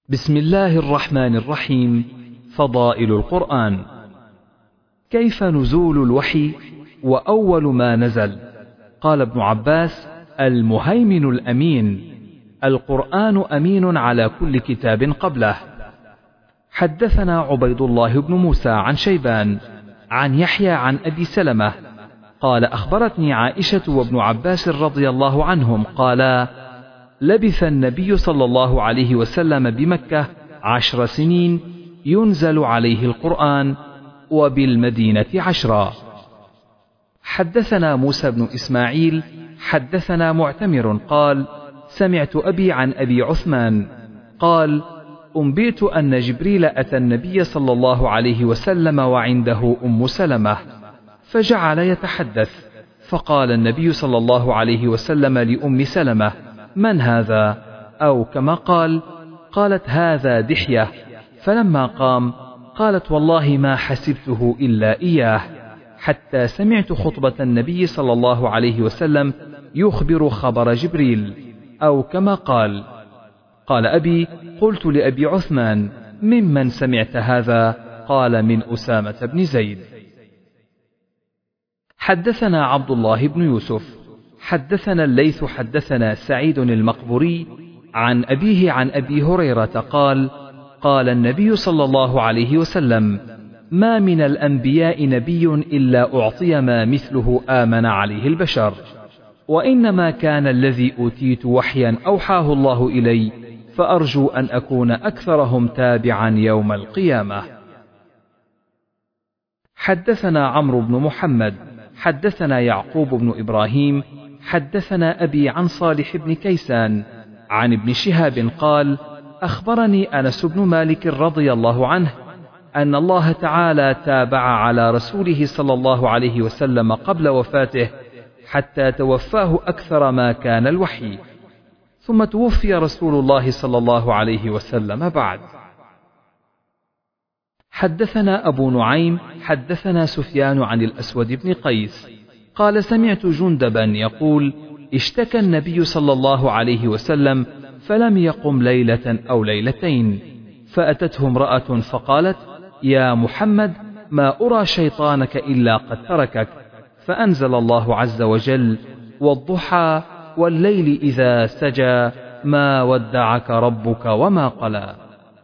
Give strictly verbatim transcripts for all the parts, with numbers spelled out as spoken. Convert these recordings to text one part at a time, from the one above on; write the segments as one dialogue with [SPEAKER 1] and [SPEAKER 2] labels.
[SPEAKER 1] بسم الله الرحمن الرحيم. فضائل القرآن. كيف نزول الوحي وأول ما نزل؟ قال ابن عباس: المهيمن الأمين، القرآن أمين على كل كتاب قبله. حدثنا عبيد الله بن موسى عن شيبان عن يحيى عن أبي سلمة قال: أخبرتني عائشة وابن عباس رضي الله عنهم قالا: لبث النبي صلى الله عليه وسلم بمكة عشر سنين ينزل عليه القرآن، وبالمدينة عشرا. حدثنا موسى بن إسماعيل حدثنا معتمر قال: سمعت أبي عن أبي عثمان قال: أنبئت أن جبريل أتى النبي صلى الله عليه وسلم وعنده أم سلمة، فجعل يتحدث، فقال النبي صلى الله عليه وسلم لأم سلمة: من هذا؟ أو كما قال، قالت: هذا دحية. فلما قام قالت: والله ما حسبته إلا إياه، حتى سمعت خطبة النبي صلى الله عليه وسلم يخبر خبر جبريل، أو كما قال. قال أبي: قلت لأبي عثمان: ممن سمعت هذا؟ قال: من أسامة بن زيد. حدثنا عبد الله بن يوسف حدثنا الليث حدثنا سعيد المقبوري عن أبيه عن أبي هريرة قال: قال النبي صلى الله عليه وسلم: ما من الأنبياء نبي إلا أعطي ما مثله آمن عليه البشر، وإنما كان الذي أوتيت وحيا أوحاه الله إلي، فأرجو أن أكون أكثرهم تابعا يوم القيامة. حدثنا عمرو بن محمد حدثنا يعقوب بن إبراهيم حدثنا أبي عن صالح بن كيسان عن ابن شهاب قال: أخبرني أنس بن مالك رضي الله عنه أن الله تعالى تابع على رسوله صلى الله عليه وسلم قبل وفاته حتى توفاه أكثر ما كان الوحي، ثم توفي رسول الله صلى الله عليه وسلم بعد. حدثنا أبو نعيم حدثنا سفيان عن الأسود بن قيس قال: سمعت جندبا يقول: اشتكى النبي صلى الله عليه وسلم فلم يقم ليلة أو ليلتين، فأتته امرأة فقالت: يا محمد، ما أرى شيطانك إلا قد تركك، فأنزل الله عز وجل: والضحى والليل إذا سجى ما ودعك ربك وما قلى.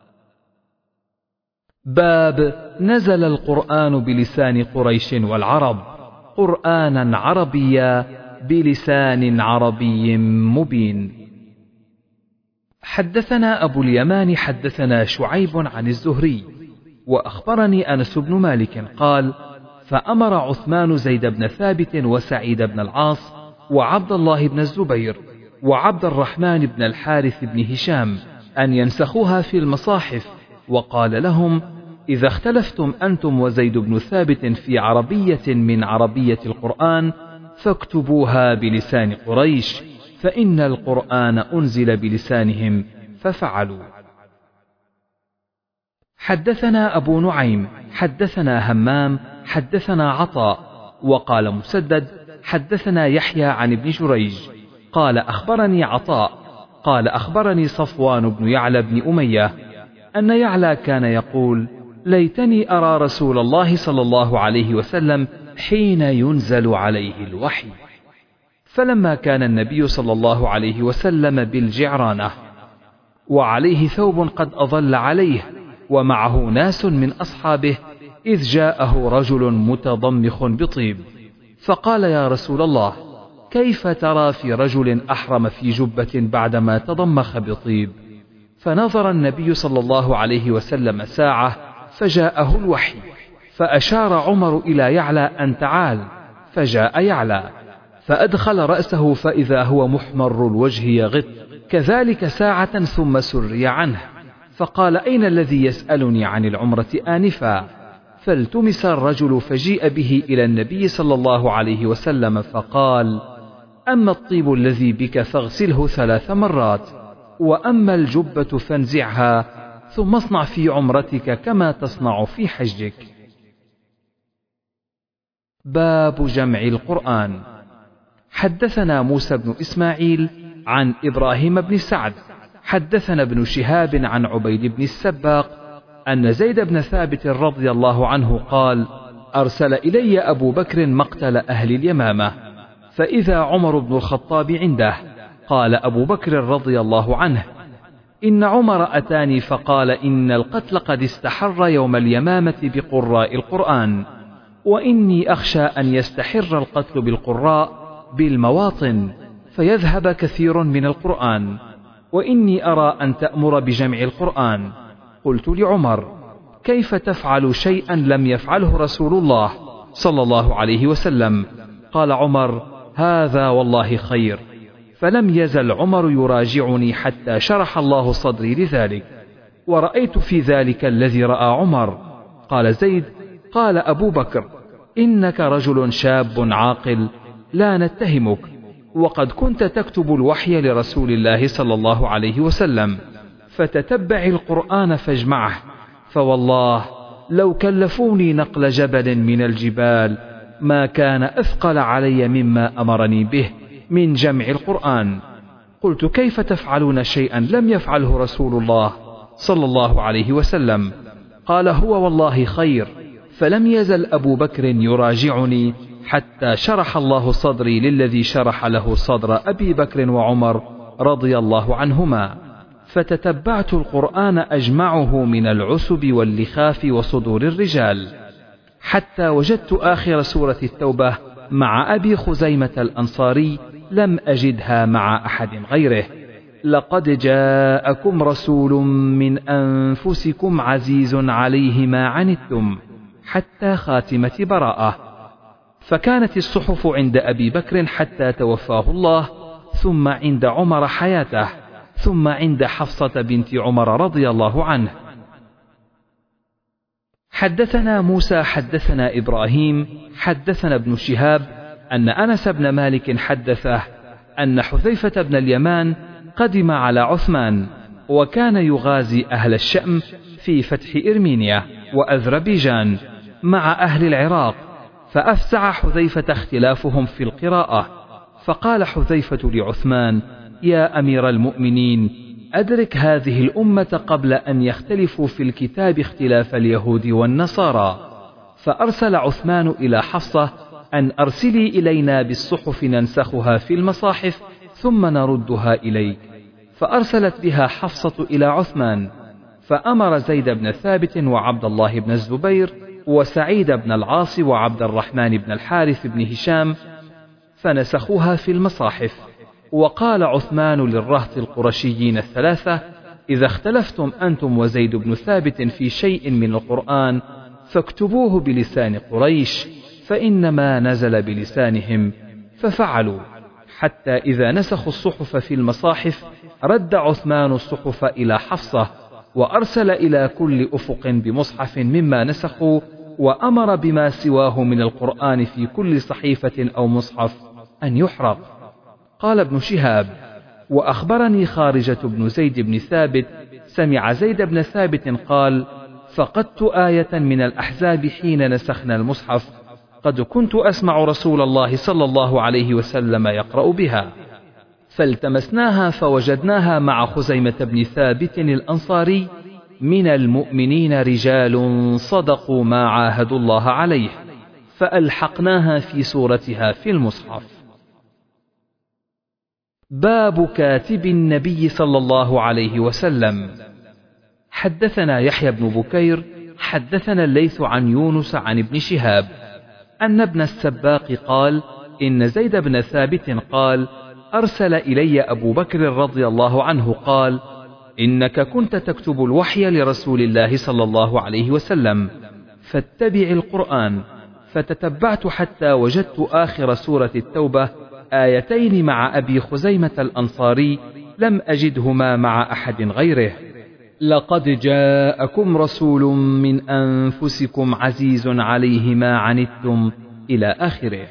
[SPEAKER 1] باب نزل القرآن بلسان قريش والعرب، قرآنا عربيا بلسان عربي مبين. حدثنا أبو اليمان حدثنا شعيب عن الزهري وأخبرني أنس بن مالك قال: فأمر عثمان زيد بن ثابت وسعيد بن العاص وعبد الله بن الزبير وعبد الرحمن بن الحارث بن هشام أن ينسخوها في المصاحف، وقال لهم: إذا اختلفتم أنتم وزيد بن ثابت في عربية من عربية القرآن فاكتبوها بلسان قريش، فإن القرآن أنزل بلسانهم، ففعلوا. حدثنا أبو نعيم حدثنا همام حدثنا عطاء وقال مسدد: حدثنا يحيى عن ابن جريج قال: أخبرني عطاء قال: أخبرني صفوان بن يعلى بن أمية أن يعلى كان يقول: ليتني أرى رسول الله صلى الله عليه وسلم حين ينزل عليه الوحي. فلما كان النبي صلى الله عليه وسلم بالجعرانة وعليه ثوب قد أظل عليه ومعه ناس من أصحابه، إذ جاءه رجل متضمخ بطيب، فقال: يا رسول الله، كيف ترى في رجل أحرم في جبة بعدما تضمخ بطيب؟ فنظر النبي صلى الله عليه وسلم ساعة، فجاءه الوحي، فأشار عمر إلى يعلى أن تعال، فجاء يعلى، فأدخل رأسه فإذا هو محمر الوجه يغط، كذلك ساعة ثم سري عنه، فقال: أين الذي يسألني عن العمرة آنفا؟ فالتمس الرجل فجيء به إلى النبي صلى الله عليه وسلم، فقال: أما الطيب الذي بك فاغسله ثلاث مرات، وأما الجبة فانزعها، ثم اصنع في عمرتك كما تصنع في حجك. باب جمع القرآن. حدثنا موسى بن إسماعيل عن إبراهيم بن سعد حدثنا ابن شهاب عن عبيد بن السباق أن زيد بن ثابت رضي الله عنه قال: أرسل إلي أبو بكر مقتل أهل اليمامة، فإذا عمر بن الخطاب عنده. قال أبو بكر رضي الله عنه: إن عمر أتاني فقال: إن القتل قد استحر يوم اليمامة بقراء القرآن، وإني أخشى أن يستحر القتل بالقراء بالمواطن فيذهب كثير من القرآن، وإني أرى أن تأمر بجمع القرآن. قلت لعمر: كيف تفعل شيئا لم يفعله رسول الله صلى الله عليه وسلم؟ قال عمر: هذا والله خير. فلم يزل عمر يراجعني حتى شرح الله صدري لذلك، ورأيت في ذلك الذي رأى عمر. قال زيد: قال أبو بكر: إنك رجل شاب عاقل لا نتهمك، وقد كنت تكتب الوحي لرسول الله صلى الله عليه وسلم، فتتبع القرآن فاجمعه، فوالله لو كلفوني نقل جبل من الجبال ما كان أثقل علي مما أمرني به من جمع القرآن. قلت: كيف تفعلون شيئا لم يفعله رسول الله صلى الله عليه وسلم؟ قال: هو والله خير. فلم يزل أبو بكر يراجعني حتى شرح الله صدري للذي شرح له صدر أبي بكر وعمر رضي الله عنهما، فتتبعت القرآن أجمعه من العسب واللخاف وصدور الرجال، حتى وجدت آخر سورة التوبة مع أبي خزيمة الأنصاري لم أجدها مع أحد غيره: لقد جاءكم رسول من أنفسكم عزيز عليه ما عنتم، حتى خاتمة براءة. فكانت الصحف عند أبي بكر حتى توفاه الله، ثم عند عمر حياته، ثم عند حفصة بنت عمر رضي الله عنه. حدثنا موسى حدثنا إبراهيم حدثنا ابن شهاب أن أنس بن مالك حدثه أن حذيفة بن اليمان قدم على عثمان، وكان يغازي أهل الشأم في فتح إرمينيا وأذربيجان مع أهل العراق، فأفزع حذيفة اختلافهم في القراءة، فقال حذيفة لعثمان: يا أمير المؤمنين، أدرك هذه الأمة قبل أن يختلفوا في الكتاب اختلاف اليهود والنصارى. فأرسل عثمان إلى حفصة أن أرسلي إلينا بالصحف ننسخها في المصاحف ثم نردها إليك، فأرسلت بها حفصة إلى عثمان، فأمر زيد بن ثابت وعبد الله بن الزبير وسعيد بن العاص وعبد الرحمن بن الحارث بن هشام فنسخوها في المصاحف. وقال عثمان للرهط القرشيين الثلاثة: إذا اختلفتم أنتم وزيد بن ثابت في شيء من القرآن فاكتبوه بلسان قريش، فإنما نزل بلسانهم. ففعلوا، حتى إذا نسخوا الصحف في المصاحف رد عثمان الصحف إلى حفصة، وأرسل إلى كل أفق بمصحف مما نسخوا، وأمر بما سواه من القرآن في كل صحيفة أو مصحف أن يحرق. قال ابن شهاب: وأخبرني خارجة بن زيد بن ثابت سمع زيد بن ثابت قال: فقدت آية من الأحزاب حين نسخنا المصحف، قد كنت أسمع رسول الله صلى الله عليه وسلم يقرأ بها، فالتمسناها فوجدناها مع خزيمة بن ثابت الأنصاري: من المؤمنين رجال صدقوا ما عاهدوا الله عليه، فألحقناها في سورتها في المصحف. باب كاتب النبي صلى الله عليه وسلم. حدثنا يحيى بن بكير حدثنا الليث عن يونس عن ابن شهاب أن ابن السباق قال: إن زيد بن ثابت قال: أرسل إلي أبو بكر رضي الله عنه قال: إنك كنت تكتب الوحي لرسول الله صلى الله عليه وسلم، فاتبع القرآن. فتتبعت حتى وجدت آخر سورة التوبة آيتين مع أبي خزيمة الأنصاري لم أجدهما مع أحد غيره: لقد جاءكم رسول من أنفسكم عزيز عليه ما عنتم، إلى آخره.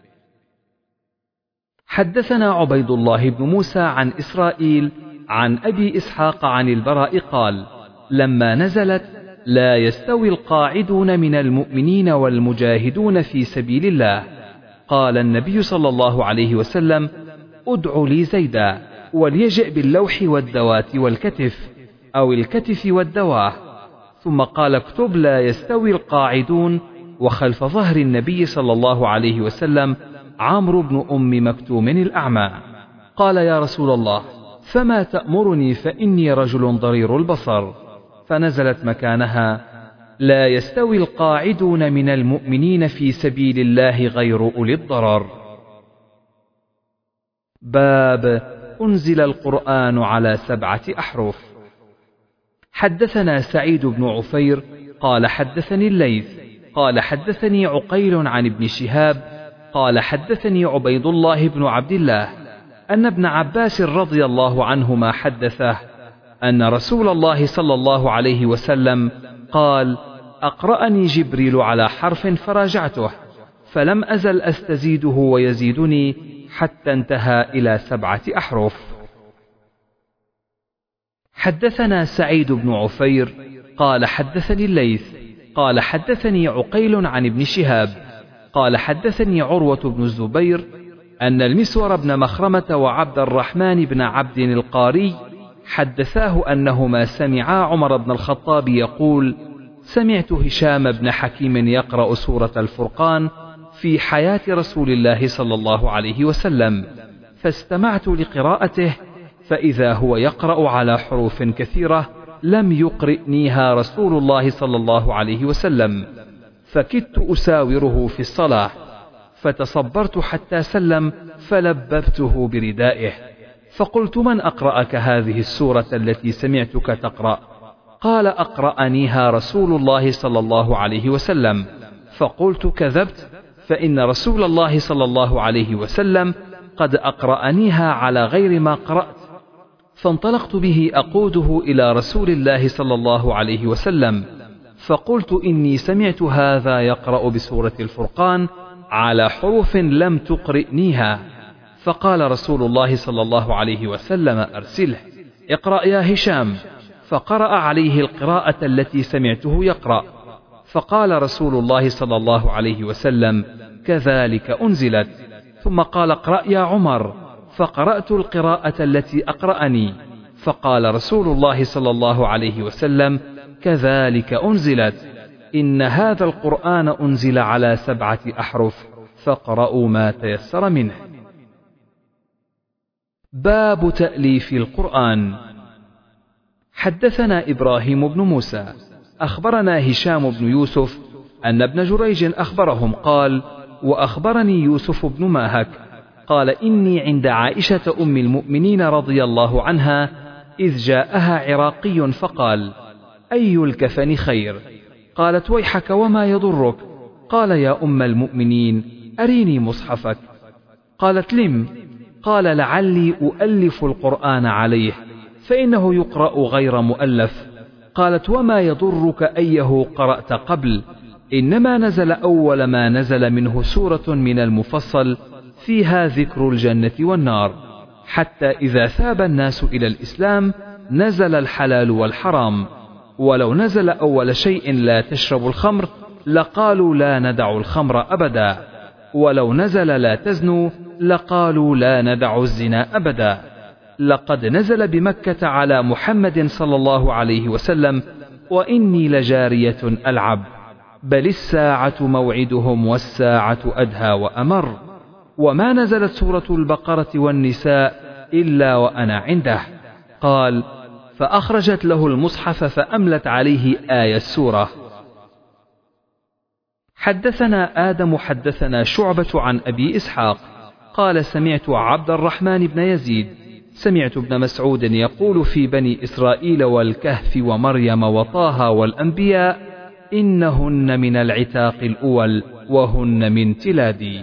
[SPEAKER 1] حدثنا عبيد الله بن موسى عن إسرائيل عن أبي إسحاق عن البراء قال: لما نزلت: لا يستوي القاعدون من المؤمنين والمجاهدون في سبيل الله، قال النبي صلى الله عليه وسلم: ادع لي زيدا، وليجئ باللوح والدوات والكتف أو الكتف والدواه. ثم قال اكتب لا يستوي القاعدون، وخلف ظهر النبي صلى الله عليه وسلم عمرو بن أم مكتوم الأعمى. قال يا رسول الله فما تأمرني فإني رجل ضرير البصر، فنزلت مكانها لا يستوي القاعدون من المؤمنين في سبيل الله غير أولي الضرر. باب أنزل القرآن على سبعة أحرف. حدثنا سعيد بن عفير قال حدثني الليث قال حدثني عقيل عن ابن شهاب قال حدثني عبيد الله بن عبد الله أن ابن عباس رضي الله عنهما حدثه أن رسول الله صلى الله عليه وسلم قال أقرأني جبريل على حرف فراجعته فلم أزل أستزيده ويزيدني حتى انتهى إلى سبعة أحرف. حدثنا سعيد بن عفير قال حدثني الليث قال حدثني عقيل عن ابن شهاب قال حدثني عروة بن الزبير أن المسور بن مخرمة وعبد الرحمن بن عبد القاري حدثاه أنهما سمعا عمر بن الخطاب يقول سمعت هشام بن حكيم يقرأ سورة الفرقان في حياة رسول الله صلى الله عليه وسلم، فاستمعت لقراءته فإذا هو يقرأ على حروف كثيرة لم يقرئنيها رسول الله صلى الله عليه وسلم، فكدت أساوره في الصلاة، فتصبرت حتى سلم فلببته بردائه، فقلت من أقرأك هذه السورة التي سمعتك تقرأ؟ قال أقرأنيها رسول الله صلى الله عليه وسلم. فقلت كذبت، فإن رسول الله صلى الله عليه وسلم قد أقرأنيها على غير ما قرأت. فانطلقت به أقوده إلى رسول الله صلى الله عليه وسلم، فقلت إني سمعت هذا يقرأ بسورة الفرقان على حروف لم تقرئنيها. فقال رسول الله صلى الله عليه وسلم أرسله، اقرأ يا هشام، فقرأ عليه القراءة التي سمعته يقرأ. فقال رسول الله صلى الله عليه وسلم كذلك أنزلت. ثم قال اقرأ يا عمر، فقرأت القراءة التي أقرأني. فقال رسول الله صلى الله عليه وسلم كذلك أنزلت، إن هذا القرآن أنزل على سبعة أحرف فاقرأوا ما تيسر منه. باب تأليف القرآن. حدثنا إبراهيم بن موسى أخبرنا هشام بن يوسف أن ابن جريج أخبرهم قال وأخبرني يوسف بن ماهك قال إني عند عائشة أم المؤمنين رضي الله عنها إذ جاءها عراقي فقال أي الكفن خير؟ قالت ويحك وما يضرك؟ قال يا أم المؤمنين أريني مصحفك. قالت لم؟ قال لعلي أؤلف القرآن عليه فإنه يقرأ غير مؤلف. قالت وما يضرك أيه قرأت قبل؟ إنما نزل أول ما نزل منه سورة من المفصل فيها ذكر الجنة والنار، حتى إذا ثاب الناس إلى الإسلام نزل الحلال والحرام، ولو نزل أول شيء لا تشرب الخمر لقالوا لا ندع الخمر أبدا، ولو نزل لا تزنوا لقالوا لا ندع الزنا أبدا. لقد نزل بمكة على محمد صلى الله عليه وسلم وإني لجارية ألعب، بل الساعة موعدهم والساعة أدهى وأمر. وما نزلت سورة البقرة والنساء إلا وأنا عنده. قال فأخرجت له المصحف فأملت عليه آية السورة. حدثنا آدم حدثنا شعبة عن أبي إسحاق قال سمعت عبد الرحمن بن يزيد سمعت ابن مسعود يقول في بني إسرائيل والكهف ومريم وطه والأنبياء إنهن من العتاق الأول وهن من تلادي.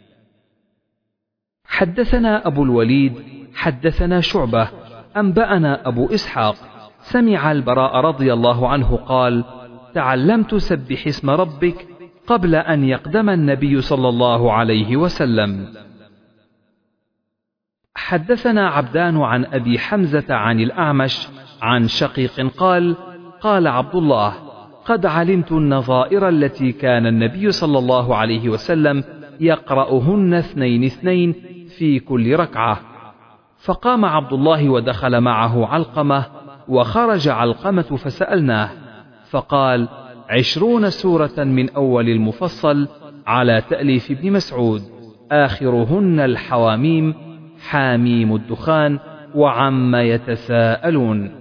[SPEAKER 1] حدثنا أبو الوليد حدثنا شعبة أنبأنا أبو إسحاق سمع البراء رضي الله عنه قال تعلمت سبح اسم ربك قبل أن يقدم النبي صلى الله عليه وسلم. حدثنا عبدان عن أبي حمزة عن الأعمش عن شقيق قال قال عبد الله قد علمت النظائر التي كان النبي صلى الله عليه وسلم يقرأهن اثنين اثنين في كل ركعة. فقام عبد الله ودخل معه علقمة، وخرج علقمة فسألناه، فقال: عشرون سورة من أول المفصل على تأليف ابن مسعود، آخرهن الحواميم، حاميم الدخان، وعم يتساءلون.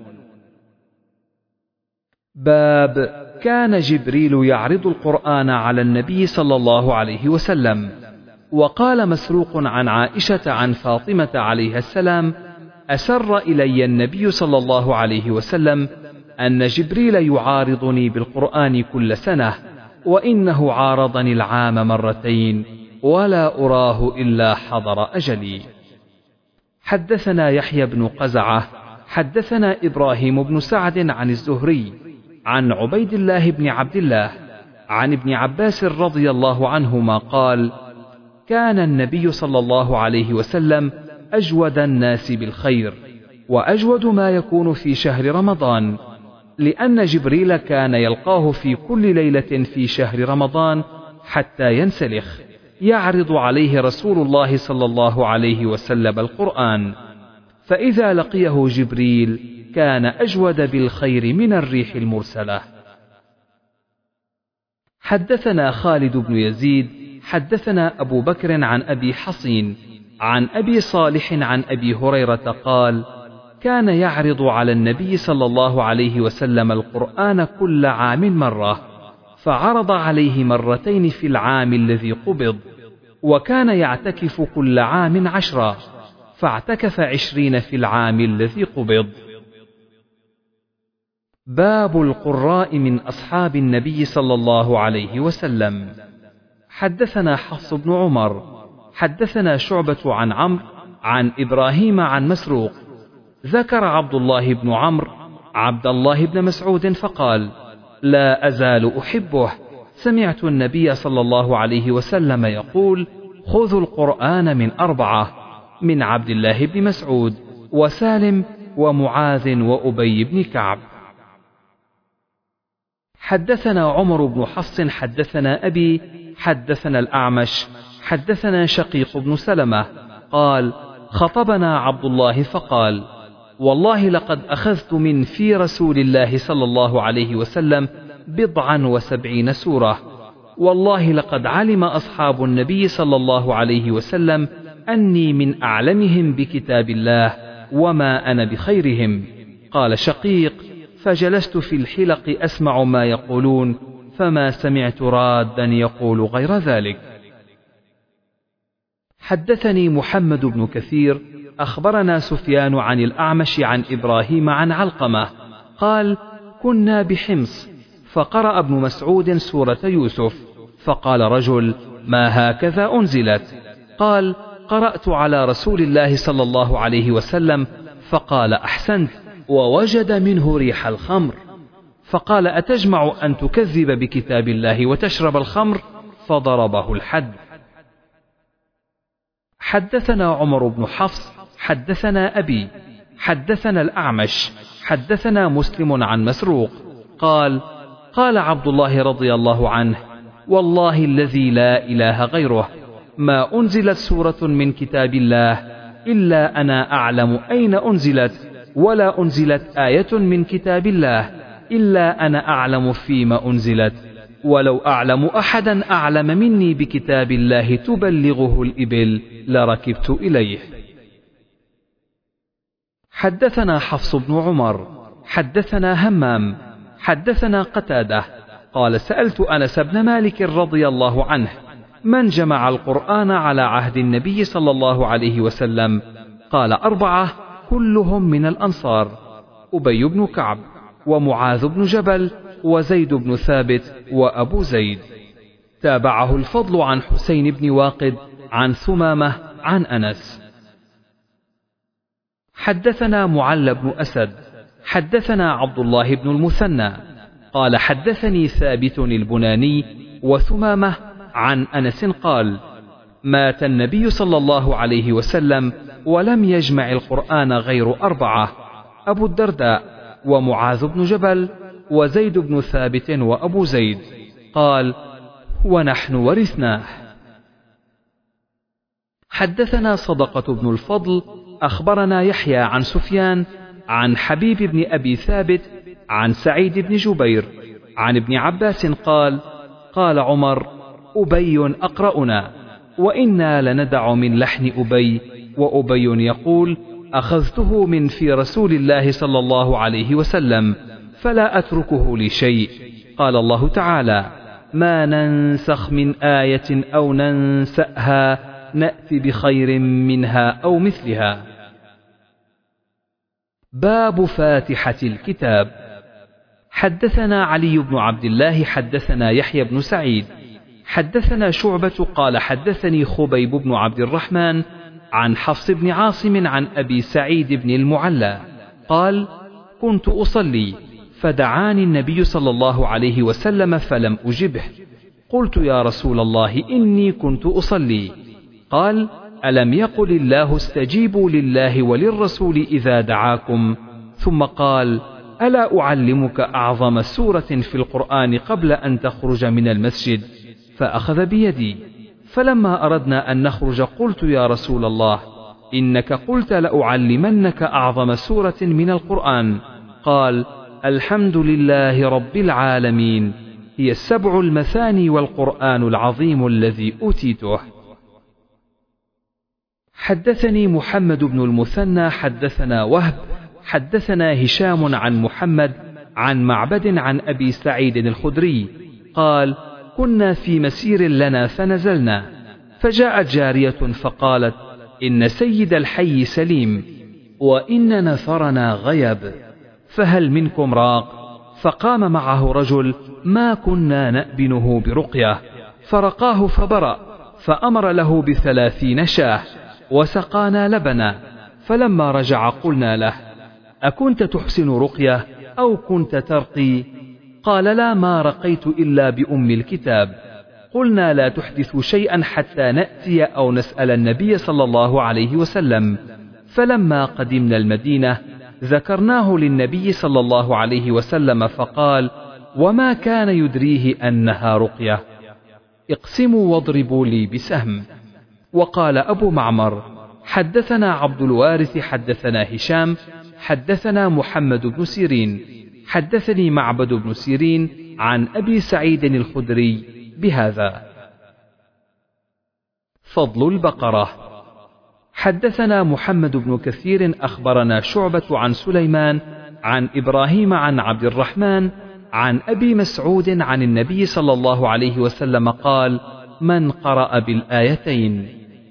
[SPEAKER 1] باب كان جبريل يعرض القرآن على النبي صلى الله عليه وسلم. وقال مسروق عن عائشة عن فاطمة عليها السلام: أسر إلي النبي صلى الله عليه وسلم أن جبريل يعارضني بالقرآن كل سنة، وإنه عارضني العام مرتين، ولا أراه إلا حضر أجلي. حدثنا يحيى بن قزعة حدثنا إبراهيم بن سعد عن الزهري عن عبيد الله بن عبد الله عن ابن عباس رضي الله عنهما قال: كان النبي صلى الله عليه وسلم أجود الناس بالخير، وأجود ما يكون في شهر رمضان، لأن جبريل كان يلقاه في كل ليلة في شهر رمضان حتى ينسلخ، يعرض عليه رسول الله صلى الله عليه وسلم القرآن، فإذا لقيه جبريل كان أجود بالخير من الريح المرسلة. حدثنا خالد بن يزيد حدثنا أبو بكر عن أبي حصين عن أبي صالح عن أبي هريرة قال: كان يعرض على النبي صلى الله عليه وسلم القرآن كل عام مرة، فعرض عليه مرتين في العام الذي قبض، وكان يعتكف كل عام عشرا، فاعتكف عشرين في العام الذي قبض. باب القراء من أصحاب النبي صلى الله عليه وسلم. حدثنا حفص بن عمر حدثنا شعبة عن عمرو عن إبراهيم عن مسروق، ذكر عبد الله بن عمرو عبد الله بن مسعود فقال: لا أزال أحبه، سمعت النبي صلى الله عليه وسلم يقول: خذوا القرآن من أربعة، من عبد الله بن مسعود وسالم ومعاذ وأبي بن كعب. حدثنا عمر بن حفص حدثنا أبي حدثنا الأعمش حدثنا شقيق بن سلمة قال: خطبنا عبد الله فقال: والله لقد أخذت من في رسول الله صلى الله عليه وسلم بضعا وسبعين سورة، والله لقد علم أصحاب النبي صلى الله عليه وسلم أني من أعلمهم بكتاب الله، وما أنا بخيرهم. قال شقيق: فجلست في الحلق أسمع ما يقولون، فما سمعت رادا يقول غير ذلك. حدثني محمد بن كثير أخبرنا سفيان عن الأعمش عن إبراهيم عن علقمة قال: كنا بحمص، فقرأ ابن مسعود سورة يوسف، فقال رجل: ما هكذا أنزلت؟ قال: قرأت على رسول الله صلى الله عليه وسلم، فقال: أحسنت، ووجد منه ريح الخمر. فقال: أتجمع أن تكذب بكتاب الله وتشرب الخمر؟ فضربه الحد. حدثنا عمر بن حفص حدثنا أبي حدثنا الأعمش حدثنا مسلم عن مسروق قال: قال عبد الله رضي الله عنه: والله الذي لا إله غيره، ما أنزلت سورة من كتاب الله إلا أنا أعلم أين أنزلت، ولا أنزلت آية من كتاب الله إلا أنا أعلم فيما أنزلت، ولو أعلم أحدا أعلم مني بكتاب الله تبلغه الإبل لركبت إليه. حدثنا حفص بن عمر حدثنا همام حدثنا قتادة قال: سألت أنس بن مالك رضي الله عنه: من جمع القرآن على عهد النبي صلى الله عليه وسلم؟ قال: أربعة كلهم من الأنصار: أبي بن كعب، ومعاذ بن جبل، وزيد بن ثابت، وأبو زيد. تابعه الفضل عن حسين بن واقد عن ثمامة عن أنس. حدثنا معل بن أسد حدثنا عبد الله بن المثنى قال: حدثني ثابت البناني وثمامة عن أنس قال: مات النبي صلى الله عليه وسلم ولم يجمع القرآن غير أربعة: أبو الدرداء، ومعاذ بن جبل، وزيد بن ثابت، وأبو زيد. قال: ونحن ورثناه. حدثنا صدقة بن الفضل أخبرنا يحيى عن سفيان عن حبيب بن أبي ثابت عن سعيد بن جبير عن ابن عباس قال: قال عمر: أبي أقرأنا، وإنا لندع من لحن أبي، وأبي يقول: أخذته من في رسول الله صلى الله عليه وسلم فلا أتركه لشيء. قال الله تعالى: ما ننسخ من آية أو ننسأها نأتي بخير منها أو مثلها. باب فاتحة الكتاب. حدثنا علي بن عبد الله حدثنا يحيى بن سعيد حدثنا شعبة قال حدثني خبيب بن عبد الرحمن عن حفص بن عاصم عن أبي سعيد بن المعلى قال: كنت أصلي فدعاني النبي صلى الله عليه وسلم فلم أجبه. قلت: يا رسول الله، إني كنت أصلي. قال: ألم يقل الله: استجيبوا لله وللرسول إذا دعاكم؟ ثم قال: ألا أعلمك أعظم سورة في القرآن قبل أن تخرج من المسجد؟ فأخذ بيدي، فلما أردنا أن نخرج قلت: يا رسول الله، إنك قلت لأعلمنك أعظم سورة من القرآن. قال: الحمد لله رب العالمين، هي السبع المثاني والقرآن العظيم الذي أوتيته. حدثني محمد بن المثنى حدثنا وهب حدثنا هشام عن محمد عن معبد عن أبي سعيد الخدري قال: كنا في مسير لنا فنزلنا، فجاءت جارية فقالت: إن سيد الحي سليم، وإن نفرنا غيب، فهل منكم راق؟ فقام معه رجل ما كنا نأبنه برقية، فرقاه فبرأ، فأمر له بثلاثين شاه، وسقانا لبنا. فلما رجع قلنا له: أكنت تحسن رقية أو كنت ترقي؟ قال: لا، ما رقيت إلا بأم الكتاب. قلنا: لا تحدث شيئا حتى نأتي أو نسأل النبي صلى الله عليه وسلم. فلما قدمنا المدينة ذكرناه للنبي صلى الله عليه وسلم، فقال: وما كان يدريه أنها رقية؟ اقسموا واضربوا لي بسهم. وقال أبو معمر: حدثنا عبد الوارث حدثنا هشام حدثنا محمد بن سيرين حدثني معبد بن سيرين عن أبي سعيد الخدري بهذا. فضل البقرة. حدثنا محمد بن كثير أخبرنا شعبة عن سليمان عن إبراهيم عن عبد الرحمن عن أبي مسعود عن النبي صلى الله عليه وسلم قال: من قرأ بالآيتين.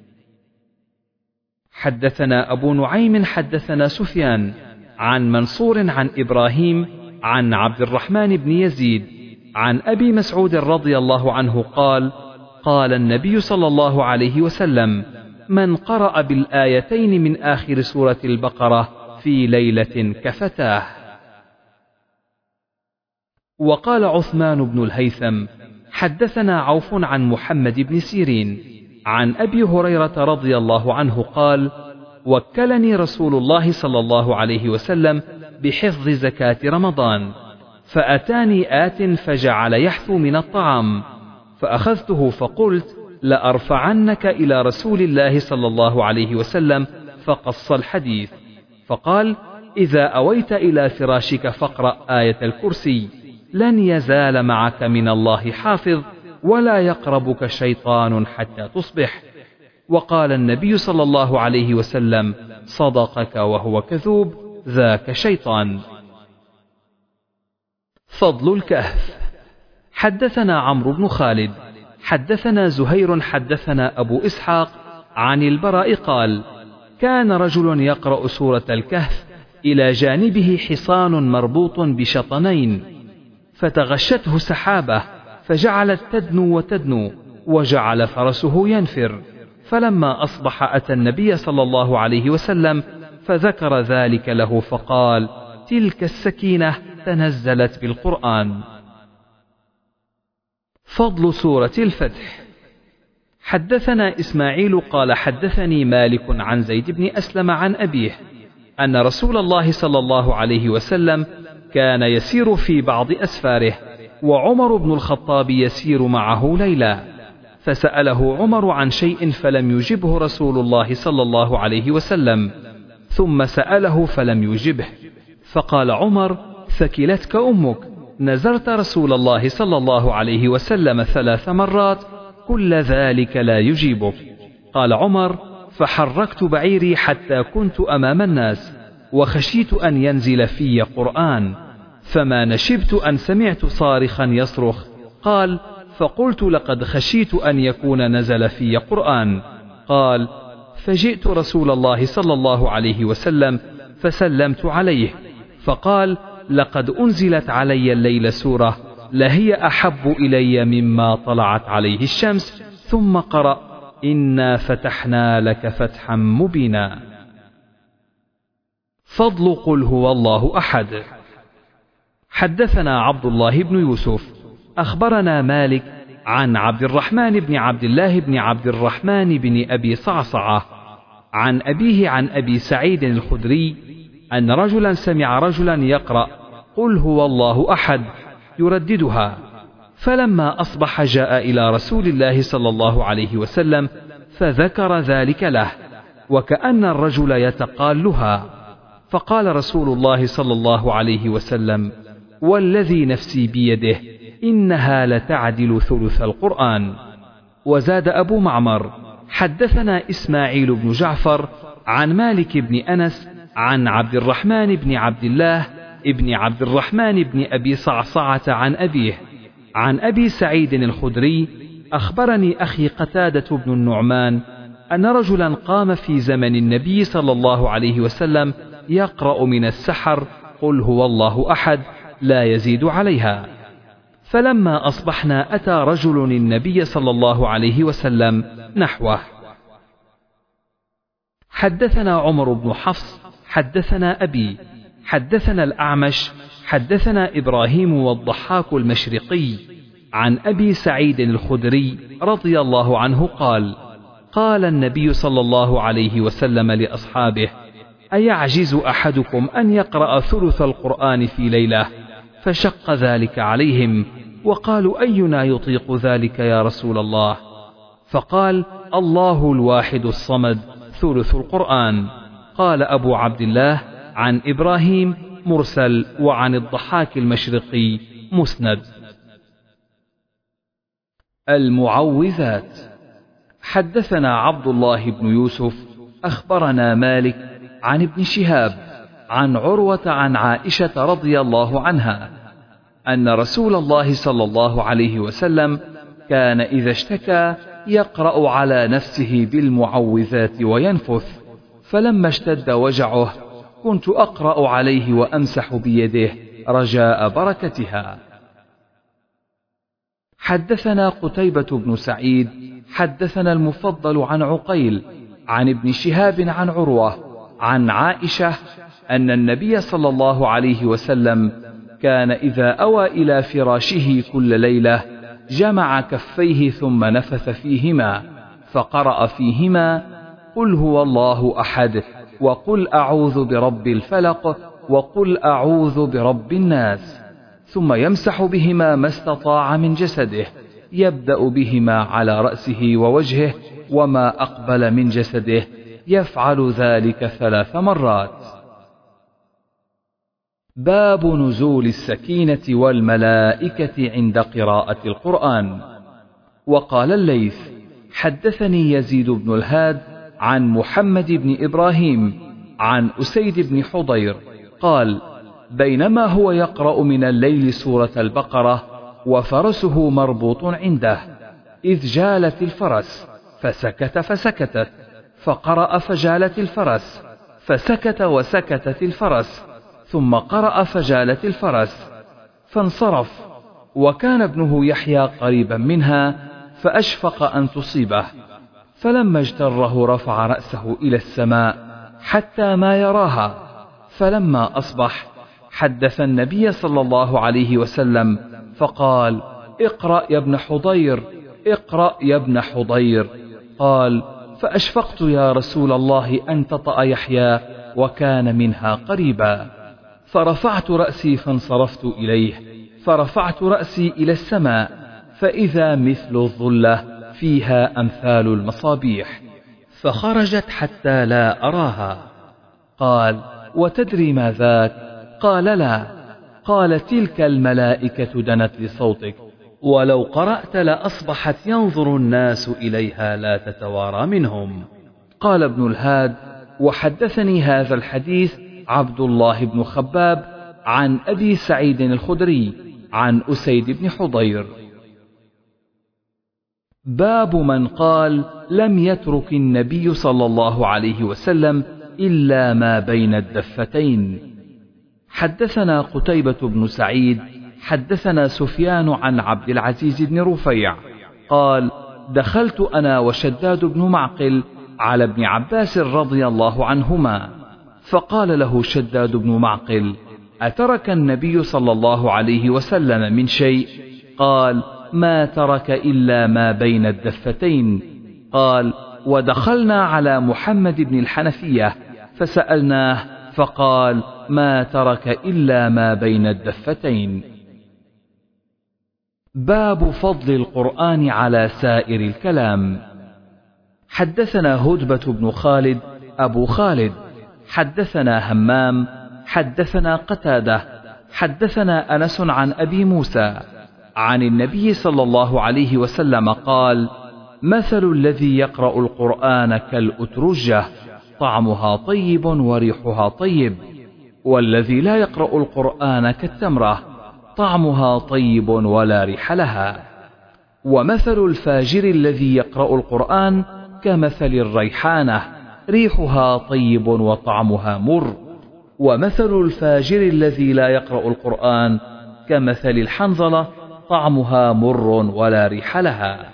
[SPEAKER 1] حدثنا أبو نعيم حدثنا سفيان عن منصور عن إبراهيم عن عبد الرحمن بن يزيد عن أبي مسعود رضي الله عنه قال: قال النبي صلى الله عليه وسلم: من قرأ بالآيتين من آخر سورة البقرة في ليلة كفتاه. وقال عثمان بن الهيثم: حدثنا عوف عن محمد بن سيرين عن أبي هريرة رضي الله عنه قال: وكلني رسول الله صلى الله عليه وسلم بحفظ زكاة رمضان، فأتاني آت فجعل يحثو من الطعام، فأخذته فقلت: لأرفعنك إلى رسول الله صلى الله عليه وسلم، فقص الحديث. فقال: إذا أويت إلى فراشك فاقرأ آية الكرسي، لن يزال معك من الله حافظ، ولا يقربك شيطان حتى تصبح. وقال النبي صلى الله عليه وسلم: صدقك وهو كذوب، ذاك شيطان. فضل الكهف. حدثنا عمرو بن خالد حدثنا زهير حدثنا أبو إسحاق عن البراء قال: كان رجل يقرأ سورة الكهف إلى جانبه حصان مربوط بشطنين، فتغشته سحابة فجعلت تدنو وتدنو، وجعل فرسه ينفر. فلما أصبح أتى النبي صلى الله عليه وسلم فذكر ذلك له، فقال: تلك السكينة تنزلت بالقرآن. فضل سورة الفتح. حدثنا إسماعيل قال حدثني مالك عن زيد بن أسلم عن أبيه أن رسول الله صلى الله عليه وسلم كان يسير في بعض أسفاره، وعمر بن الخطاب يسير معه ليلا، فسأله عمر عن شيء فلم يجبه رسول الله صلى الله عليه وسلم، ثم سأله فلم يجبه، فقال عمر: ثكلتك أمك، نزرت رسول الله صلى الله عليه وسلم ثلاث مرات كل ذلك لا يجيبك. قال عمر: فحركت بعيري حتى كنت أمام الناس، وخشيت أن ينزل في قرآن، فما نشبت أن سمعت صارخا يصرخ. قال: فقلت: لقد خشيت أن يكون نزل في قرآن. قال: فجئت رسول الله صلى الله عليه وسلم فسلمت عليه، فقال: لقد أنزلت علي الليل سورة لهي أحب إلي مما طلعت عليه الشمس. ثم قرأ: إنا فتحنا لك فتحا مبينا. فضل قل هو الله أحد. حدثنا عبد الله بن يوسف أخبرنا مالك عن عبد الرحمن بن عبد الله بن عبد الرحمن بن أبي صعصعة عن أبيه عن أبي سعيد الخدري أن رجلا سمع رجلا يقرأ قل هو الله أحد يرددها، فلما أصبح جاء إلى رسول الله صلى الله عليه وسلم فذكر ذلك له، وكأن الرجل يتقالها، فقال رسول الله صلى الله عليه وسلم: والذي نفسي بيده إنها لتعدل ثلث القرآن. وزاد أبو معمر: حدثنا إسماعيل بن جعفر عن مالك بن أنس عن عبد الرحمن بن عبد الله ابن عبد الرحمن بن أبي صعصعة عن أبيه عن أبي سعيد الخدري: أخبرني أخي قتادة بن النعمان أن رجلا قام في زمن النبي صلى الله عليه وسلم يقرأ من السحر قل هو الله أحد لا يزيد عليها، فلما أصبحنا أتى رجل النبي صلى الله عليه وسلم نحوه. حدثنا عمر بن حفص حدثنا أبي حدثنا الأعمش حدثنا إبراهيم والضحاك المشرقي عن أبي سعيد الخدري رضي الله عنه قال: قال النبي صلى الله عليه وسلم لأصحابه: أيعجز أحدكم أن يقرأ ثلث القرآن في ليلة؟ فشق ذلك عليهم، وقالوا: أينا يطيق ذلك يا رسول الله؟ فقال: الله الواحد الصمد ثلث القرآن. قال أبو عبد الله: عن إبراهيم مرسل، وعن الضحاك المشرقي مسند. المعوذات. حدثنا عبد الله بن يوسف أخبرنا مالك عن ابن شهاب عن عروة عن عائشة رضي الله عنها أن رسول الله صلى الله عليه وسلم كان إذا اشتكى يقرأ على نفسه بالمعوذات وينفث، فلما اشتد وجعه كنت أقرأ عليه وأمسح بيده رجاء بركتها. حدثنا قتيبة بن سعيد حدثنا المفضل عن عقيل عن ابن شهاب عن عروة عن عائشة أن النبي صلى الله عليه وسلم كان إذا أوى إلى فراشه كل ليلة جمع كفيه ثم نفث فيهما فقرأ فيهما قل هو الله أحد وقل أعوذ برب الفلق وقل أعوذ برب الناس، ثم يمسح بهما ما استطاع من جسده، يبدأ بهما على رأسه ووجهه وما أقبل من جسده، يفعل ذلك ثلاث مرات. باب نزول السكينة والملائكة عند قراءة القرآن. وقال الليث: حدثني يزيد بن الهاد عن محمد بن إبراهيم عن أسيد بن حضير قال: بينما هو يقرأ من الليل سورة البقرة وفرسه مربوط عنده، إذ جالت الفرس فسكت فسكتت، فقرأ فجالت الفرس، فسكت وسكتت الفرس، ثم قرأ فجالت الفرس، فانصرف، وكان ابنه يحيى قريبا منها فأشفق أن تصيبه، فلما اجتره رفع رأسه إلى السماء حتى ما يراها، فلما أصبح حدث النبي صلى الله عليه وسلم فقال: اقرأ يا ابن حضير، اقرأ يا ابن حضير. قال: فأشفقت يا رسول الله أن تطأ يحيى وكان منها قريبا، فرفعت رأسي فانصرفت إليه، فرفعت رأسي إلى السماء فإذا مثل الظلة فيها أمثال المصابيح، فخرجت حتى لا أراها. قال: وتدري ما ذاك؟ قال: لا. قال: تلك الملائكة دنت لصوتك، ولو قرأت لأصبحت ينظر الناس إليها لا تتوارى منهم. قال ابن الهاد: وحدثني هذا الحديث عبد الله بن خباب عن أبي سعيد الخدري عن أسيد بن حضير. باب من قال: لم يترك النبي صلى الله عليه وسلم إلا ما بين الدفتين. حدثنا قتيبة بن سعيد حدثنا سفيان عن عبد العزيز بن رفيع قال: دخلت أنا وشداد بن معقل على ابن عباس رضي الله عنهما، فقال له شداد بن معقل: أترك النبي صلى الله عليه وسلم من شيء؟ قال: ما ترك إلا ما بين الدفتين. قال: ودخلنا على محمد بن الحنفية فسألناه فقال: ما ترك إلا ما بين الدفتين. باب فضل القرآن على سائر الكلام. حدثنا هدبة بن خالد أبو خالد حدثنا همام حدثنا قتادة حدثنا أنس عن أبي موسى عن النبي صلى الله عليه وسلم قال: مثل الذي يقرأ القرآن كالأترجة طعمها طيب وريحها طيب، والذي لا يقرأ القرآن كالتمرة طعمها طيب ولا ريح لها. ومثل الفاجر الذي يقرأ القرآن كمثل الريحانة ريحها طيب وطعمها مر، ومثل الفاجر الذي لا يقرأ القرآن كمثل الحنظلة طعمها مر ولا ريح لها.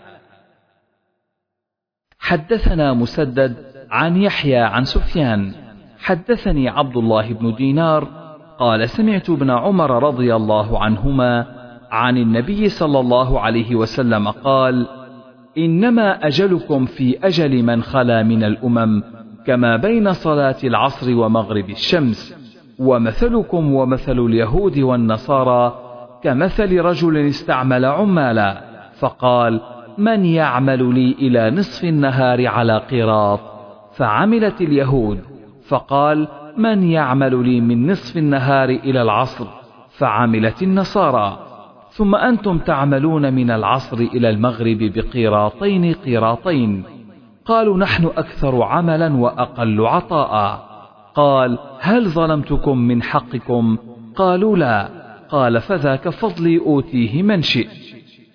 [SPEAKER 1] حدثنا مسدد عن يحيى عن سفيان حدثني عبد الله بن دينار قال: سمعت ابن عمر رضي الله عنهما عن النبي صلى الله عليه وسلم قال: إنما أجلكم في أجل من خلا من الأمم كما بين صلاة العصر ومغرب الشمس، ومثلكم ومثل اليهود والنصارى كمثل رجل استعمل عمالا فقال: من يعمل لي إلى نصف النهار على قيراط؟ فعملت اليهود. فقال: من يعمل لي من نصف النهار إلى العصر؟ فعملت النصارى. ثم أنتم تعملون من العصر إلى المغرب بقيراطين قيراطين. قالوا: نحن أكثر عملا وأقل عطاء. قال: هل ظلمتكم من حقكم؟ قالوا: لا. قال: فذاك فضلي أوتيه من شئت.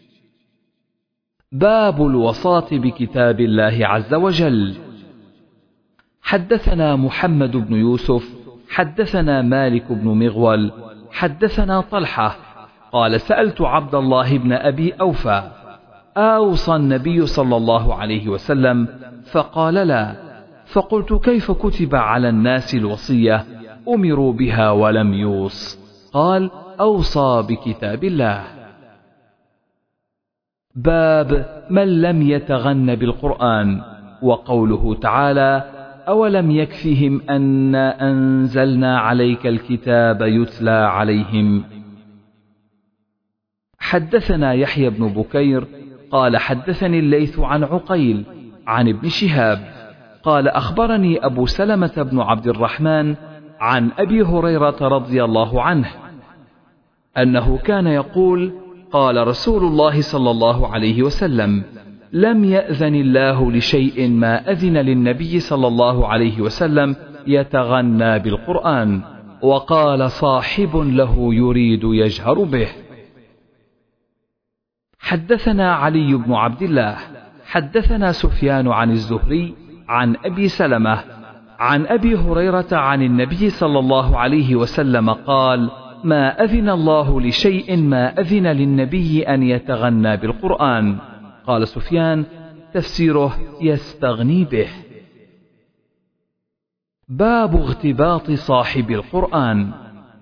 [SPEAKER 1] باب الوصاة بكتاب الله عز وجل. حدثنا محمد بن يوسف حدثنا مالك بن مغول حدثنا طلحة قال: سألت عبد الله بن أبي أوفى: أوصى النبي صلى الله عليه وسلم؟ فقال: لا. فقلت: كيف كتب على الناس الوصية أمروا بها ولم يوص؟ قال: أوصى بكتاب الله. باب من لم يتغن بالقرآن، وقوله تعالى: أولم يكفهم أنا أنزلنا عليك الكتاب يتلى عليهم. حدثنا يحيى بن بكير قال: حدثني الليث عن عقيل عن ابن شهاب قال: أخبرني أبو سلمة بن عبد الرحمن عن أبي هريرة رضي الله عنه أنه كان يقول: قال رسول الله صلى الله عليه وسلم: لم يأذن الله لشيء ما أذن للنبي صلى الله عليه وسلم يتغنى بالقرآن. وقال صاحب له يريد يجهر به. حدثنا علي بن عبد الله حدثنا سفيان عن الزهري عن أبي سلمة عن أبي هريرة عن النبي صلى الله عليه وسلم قال: ما أذن الله لشيء ما أذن للنبي أن يتغنى بالقرآن. قال سفيان: تفسيره يستغني به. باب اغتباط صاحب القرآن.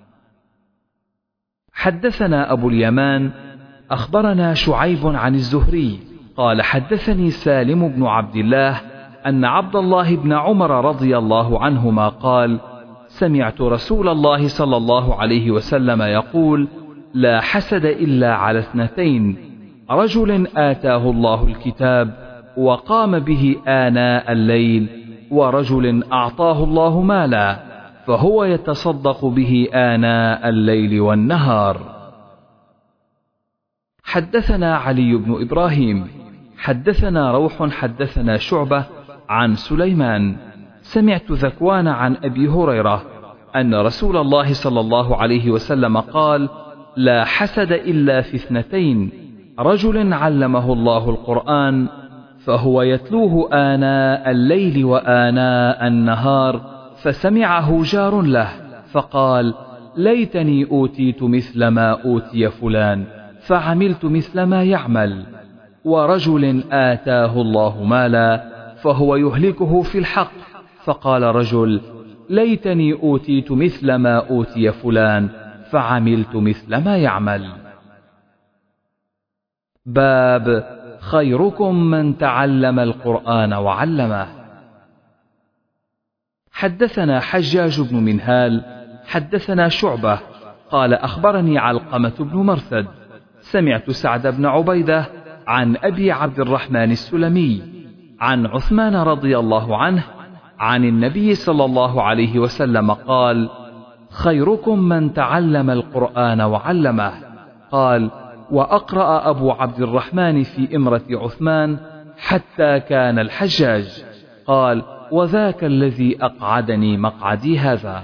[SPEAKER 1] حدثنا أبو اليمان أخبرنا شعيب عن الزهري قال: حدثني سالم بن عبد الله أن عبد الله بن عمر رضي الله عنهما قال: سمعت رسول الله صلى الله عليه وسلم يقول: لا حسد إلا على اثنتين: رجل آتاه الله الكتاب وقام به آناء الليل، ورجل أعطاه الله مالا فهو يتصدق به آناء الليل والنهار. حدثنا علي بن إبراهيم حدثنا روح حدثنا شعبة عن سليمان سمعت ذكوان عن أبي هريرة أن رسول الله صلى الله عليه وسلم قال: لا حسد إلا في اثنتين: رجل علمه الله القرآن فهو يتلوه آناء الليل وآناء النهار فسمعه جار له فقال: ليتني أوتيت مثل ما أوتي فلان فعملت مثل ما يعمل. ورجل آتاه الله مالا فهو يهلكه في الحق فقال رجل: ليتني أوتيت مثل ما أوتي فلان فعملت مثل ما يعمل. باب خيركم من تعلم القرآن وعلمه. حدثنا حجاج بن منهال حدثنا شعبة قال: أخبرني علقمة بن مرثد سمعت سعد بن عبيدة عن أبي عبد الرحمن السلمي عن عثمان رضي الله عنه عن النبي صلى الله عليه وسلم قال: خيركم من تعلم القرآن وعلمه. قال: وأقرأ أبو عبد الرحمن في إمرة عثمان حتى كان الحجاج. قال: وذاك الذي أقعدني مقعدي هذا.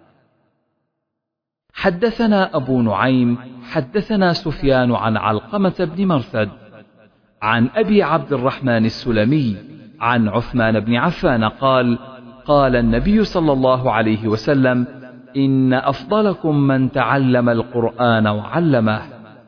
[SPEAKER 1] حدثنا أبو نعيم حدثنا سفيان عن علقمة بن مرثد عن أبي عبد الرحمن السلمي عن عثمان بن عفان قال: قال النبي صلى الله عليه وسلم: إن أفضلكم من تعلم القرآن وعلمه.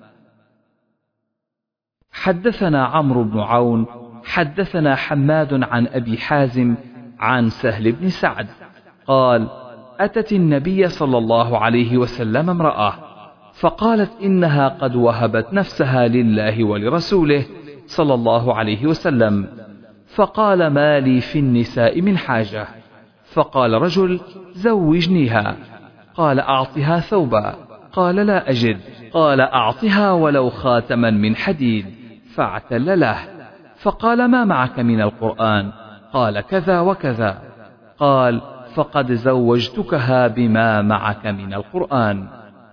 [SPEAKER 1] حدثنا عمرو بن عون حدثنا حماد عن أبي حازم عن سهل بن سعد قال: أتت النبي صلى الله عليه وسلم امرأة فقالت إنها قد وهبت نفسها لله ولرسوله صلى الله عليه وسلم، فقال: ما لي في النساء من حاجة. فقال رجل: زوجنيها. قال: أعطها ثوبا. قال: لا أجد. قال: أعطها ولو خاتما من حديد. فاعتل له. فقال: ما معك من القرآن؟ قال: كذا وكذا. قال: فقد زوجتكها بما معك من القرآن.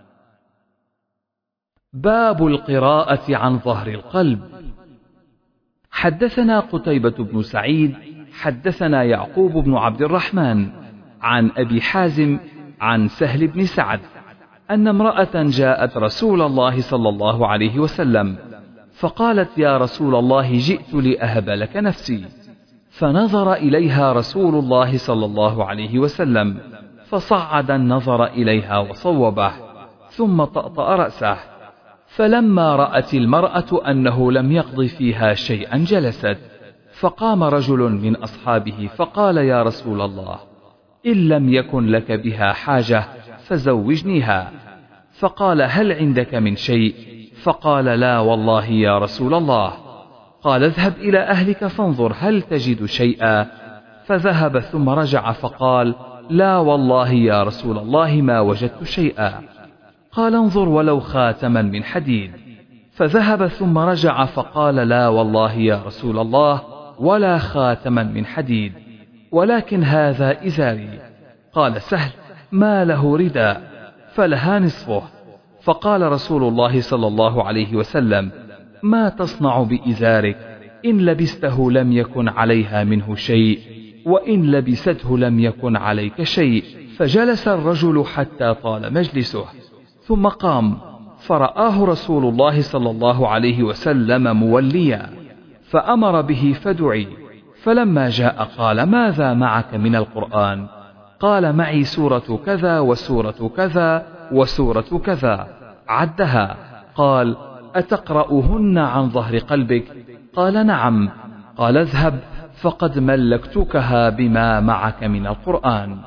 [SPEAKER 1] باب القراءة عن ظهر القلب. حدثنا قتيبة بن سعيد حدثنا يعقوب بن عبد الرحمن عن أبي حازم عن سهل بن سعد أن امرأة جاءت رسول الله صلى الله عليه وسلم فقالت: يا رسول الله، جئت لأهب لك نفسي. فنظر إليها رسول الله صلى الله عليه وسلم فصعد النظر إليها وصوبه ثم طأطأ رأسه. فلما رأت المرأة أنه لم يقض فيها شيئا جلست. فقام رجل من أصحابه فقال: يا رسول الله، إن لم يكن لك بها حاجة فزوجنيها. فقال: هل عندك من شيء؟ فقال: لا والله يا رسول الله. قال: اذهب إلى أهلك فانظر هل تجد شيئا. فذهب ثم رجع فقال: لا والله يا رسول الله ما وجدت شيئا. قال: انظر ولو خاتما من حديد. فذهب ثم رجع فقال: لا والله يا رسول الله ولا خاتما من حديد، ولكن هذا إزاري. قال سهل: ما له رداء؟ فلها نصفه. فقال رسول الله صلى الله عليه وسلم: ما تصنع بإزارك؟ إن لبسته لم يكن عليها منه شيء، وإن لبسته لم يكن عليك شيء. فجلس الرجل حتى طال مجلسه ثم قام، فرآه رسول الله صلى الله عليه وسلم موليا فأمر به فدعي. فلما جاء قال: ماذا معك من القرآن؟ قال: معي سورة كذا وسورة كذا وسورة كذا. عدها. قال: أتقرأهن عن ظهر قلبك؟ قال: نعم. قال: اذهب فقد ملكتكها بما معك من القرآن.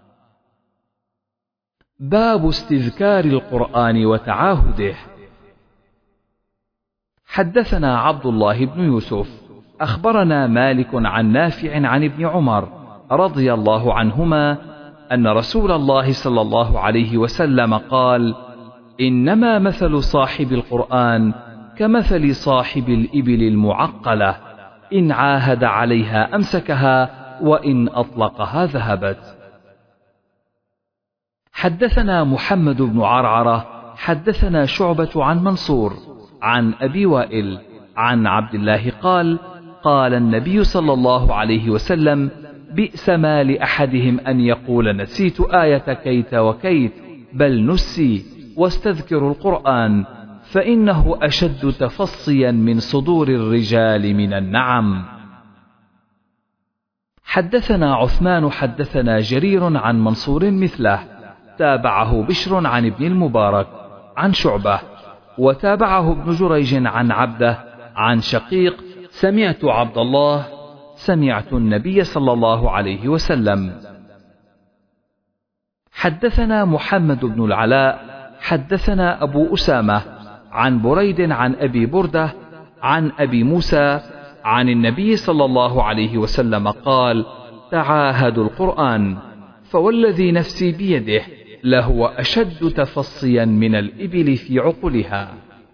[SPEAKER 1] باب استذكار القرآن وتعاهده. حدثنا عبد الله بن يوسف أخبرنا مالك عن نافع عن ابن عمر رضي الله عنهما أن رسول الله صلى الله عليه وسلم قال: إنما مثل صاحب القرآن كمثل صاحب الإبل المعقلة، إن عاهد عليها أمسكها وإن أطلقها ذهبت. حدثنا محمد بن عرعرة حدثنا شعبة عن منصور عن أبي وائل عن عبد الله قال قال النبي صلى الله عليه وسلم بئس ما لأحدهم أن يقول نسيت آية كيت وكيت بل نسي واستذكر القرآن فإنه أشد تفصيا من صدور الرجال من النعم. حدثنا عثمان حدثنا جرير عن منصور مثله، تابعه بشر عن ابن المبارك عن شعبة، وتابعه ابن جريج عن عبده عن شقيق سمعت عبد الله سمعت النبي صلى الله عليه وسلم. حدثنا محمد بن العلاء حدثنا أبو أسامة عن بريد عن أبي بردة عن أبي موسى عن النبي صلى الله عليه وسلم قال تعاهدوا القرآن فوالذي نفسي بيده لهو أشد تفصيا من الإبل في عقلها.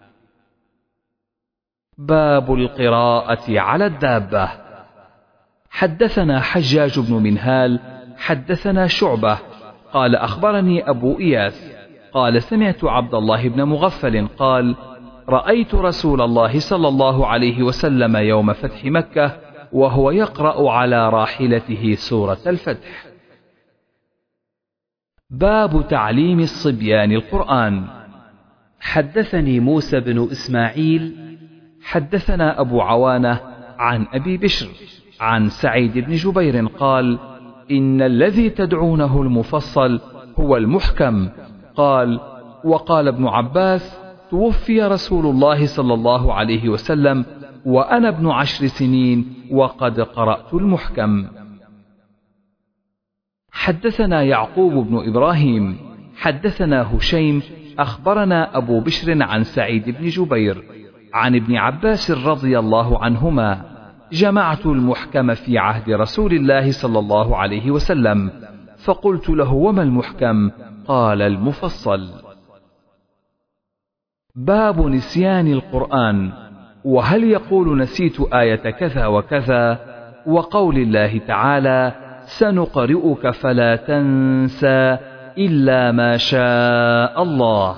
[SPEAKER 1] باب القراءة على الدابة. حدثنا حجاج بن منهال حدثنا شعبة قال أخبرني أبو إياس قال سمعت عبد الله بن مغفل قال رأيت رسول الله صلى الله عليه وسلم يوم فتح مكة وهو يقرأ على راحلته سورة الفتح. باب تعليم الصبيان القرآن. حدثني موسى بن إسماعيل حدثنا أبو عوانة عن أبي بشر عن سعيد بن جبير قال إن الذي تدعونه المفصل هو المحكم. قال وقال ابن عباس توفي رسول الله صلى الله عليه وسلم وأنا ابن عشر سنين وقد قرأت المحكم. حدثنا يعقوب بن إبراهيم حدثنا هشيم أخبرنا أبو بشر عن سعيد بن جبير عن ابن عباس رضي الله عنهما جمعت المحكم في عهد رسول الله صلى الله عليه وسلم فقلت له وما المحكم؟ قال المفصل. باب نسيان القرآن، وهل يقول نسيت آية كذا وكذا، وقول الله تعالى سنقرئك فلا تنسى إلا ما شاء الله.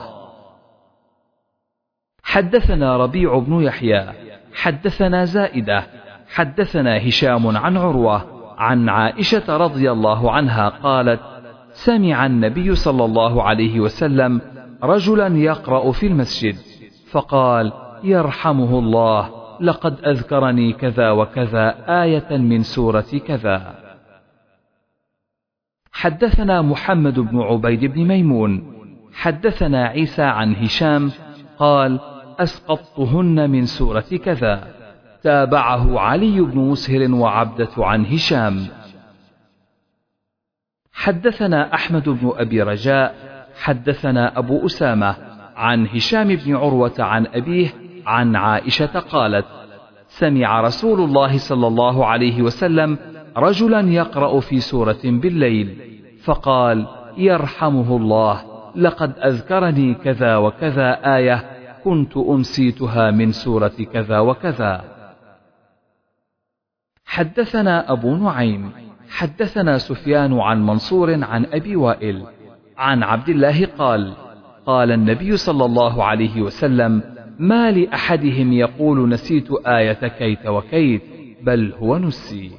[SPEAKER 1] حدثنا ربيع بن يحيى حدثنا زائدة حدثنا هشام عن عروة عن عائشة رضي الله عنها قالت سمع النبي صلى الله عليه وسلم رجلا يقرأ في المسجد فقال يرحمه الله لقد أذكرني كذا وكذا آية من سورة كذا. حدثنا محمد بن عبيد بن ميمون حدثنا عيسى عن هشام قال أسقطتهن من سورة كذا. تابعه علي بن مسهر وعبدة عن هشام. حدثنا أحمد بن أبي رجاء حدثنا أبو أسامة عن هشام بن عروة عن أبيه عن عائشة قالت سمع رسول الله صلى الله عليه وسلم رجلا يقرأ في سورة بالليل فقال يرحمه الله لقد أذكرني كذا وكذا آية كنت أنسيتها من سورة كذا وكذا. حدثنا أبو نعيم حدثنا سفيان عن منصور عن أبي وائل عن عبد الله قال قال النبي صلى الله عليه وسلم ما لأحدهم يقول نسيت آية كيت وكيت بل هو نسي.